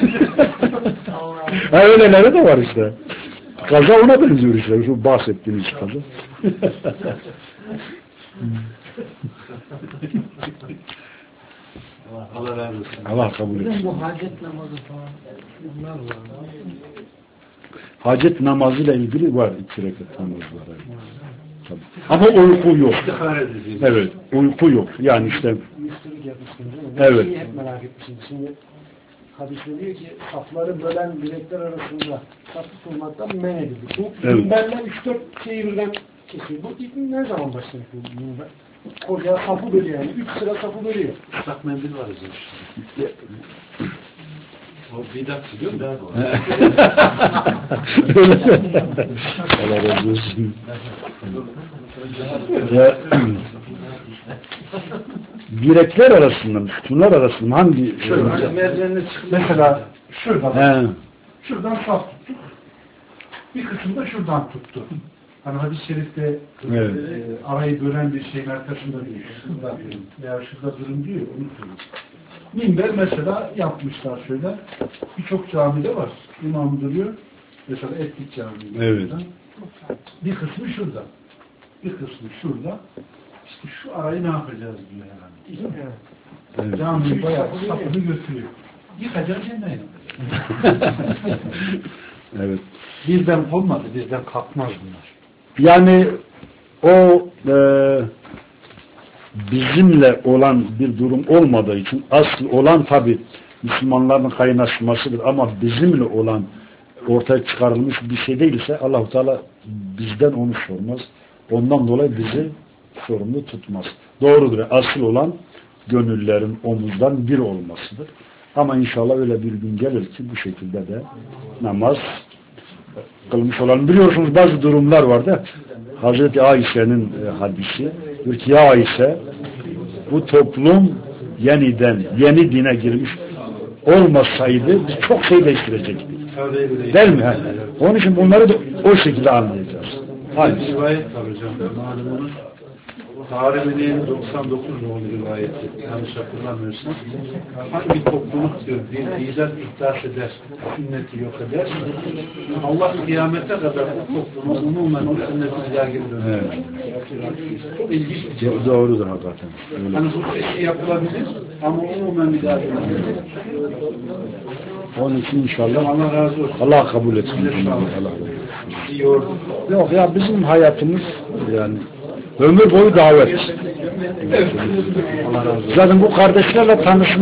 Öyleleri de var işte. Kaza ona benziyor işte. Şu bahsettiğiniz kaza. Allah razı olsun. Allah kabul etsin. Bu hacet namazı falan bunlar var. Hacet namazıyla ilgili var 2 rekat namaz var. Tabii. Ama uyku yok. İstihare edeceğiz. Evet, uyku yok. Yani işte Müslülük yapmışsınız değil mi? Evet. Şeyi hep merak etmişim. Şimdi hadiste diyor ki safları bölen bilekler arasında safı tutmaktan men edildi. Bu Evet. minberler 3-4 şeyi birden kesiyor. Bu ilk ne zaman başlamış bu minber? Koca safı bölüyor yani. 3 sıra safı bölüyor. Islak mendil var bizim. O bidat biliyor musun? Allah razı olsun. Ya, direkler arasında mı, sütunlar arasında mı? Hangi? Şöyle merdivenine çıkıp mesela şuradan, He. şuradan saf tuttuk. Bir kısmı da şuradan tuttu. Hani hadis-i şerifte Evet. arayı bölen bir şeyin arkasında diyor. Şurada durun. Veya şurada durun diyor. Onu söylüyor. Minber mesela yapmışlar şöyle. Birçok camide var. İmam duruyor. Mesela Etlik Camii. Evet. Bir kısmı şurada. Bir kısmı şurada. İşte şu arayı ne yapacağız diyor yani. Evet. Camiyi bayağı sapını götürüyor. Yıkacağız yemeği. Evet. Bizden olmadı. Bizden kalkmaz bunlar. Yani o bizimle olan bir durum olmadığı için asıl olan tabi Müslümanların kaynaşmasıdır ama bizimle olan ortaya çıkarılmış bir şey değilse Allah-u Teala bizden onu sormaz. Ondan dolayı bizi sorumlu tutmaz. Doğrudur. Asıl olan gönüllerin omuzdan bir olmasıdır. Ama inşallah öyle bir gün gelir ki bu şekilde de namaz kılmış olan. Biliyorsunuz bazı durumlar vardı. Hazreti Ayşe'nin hadisi. Diyor ki ya Ayşe bu toplum yeniden yeni dine girmiş olmasaydı biz çok şey değiştirecektik. Değil mi? Onun için bunları da o şekilde anlayacağız. Aynı rivayet var hocam. Malumunuz Tarihi'nin 99 nolu rivayeti. Yanlış hatırlamıyorsam. Hangi topluluk diyor bir bidat ihdas eder, sünneti yok eder. Allah kıyamete kadar o toplumu umumen o sünneti bir daha geri döner. Evet. Çok ilginç bir şey. Doğrudur hakikaten. Öyle. Hani bu şey yapılabilir ama umumen bir daha döner. Onun için inşallah Allah razı olsun. Allah kabul etsin. Allah. İyi yordu. Yok ya bizim hayatımız yani ömür boyu davet. Allah razı olsun. Zaten bu kardeşlerle tanışmak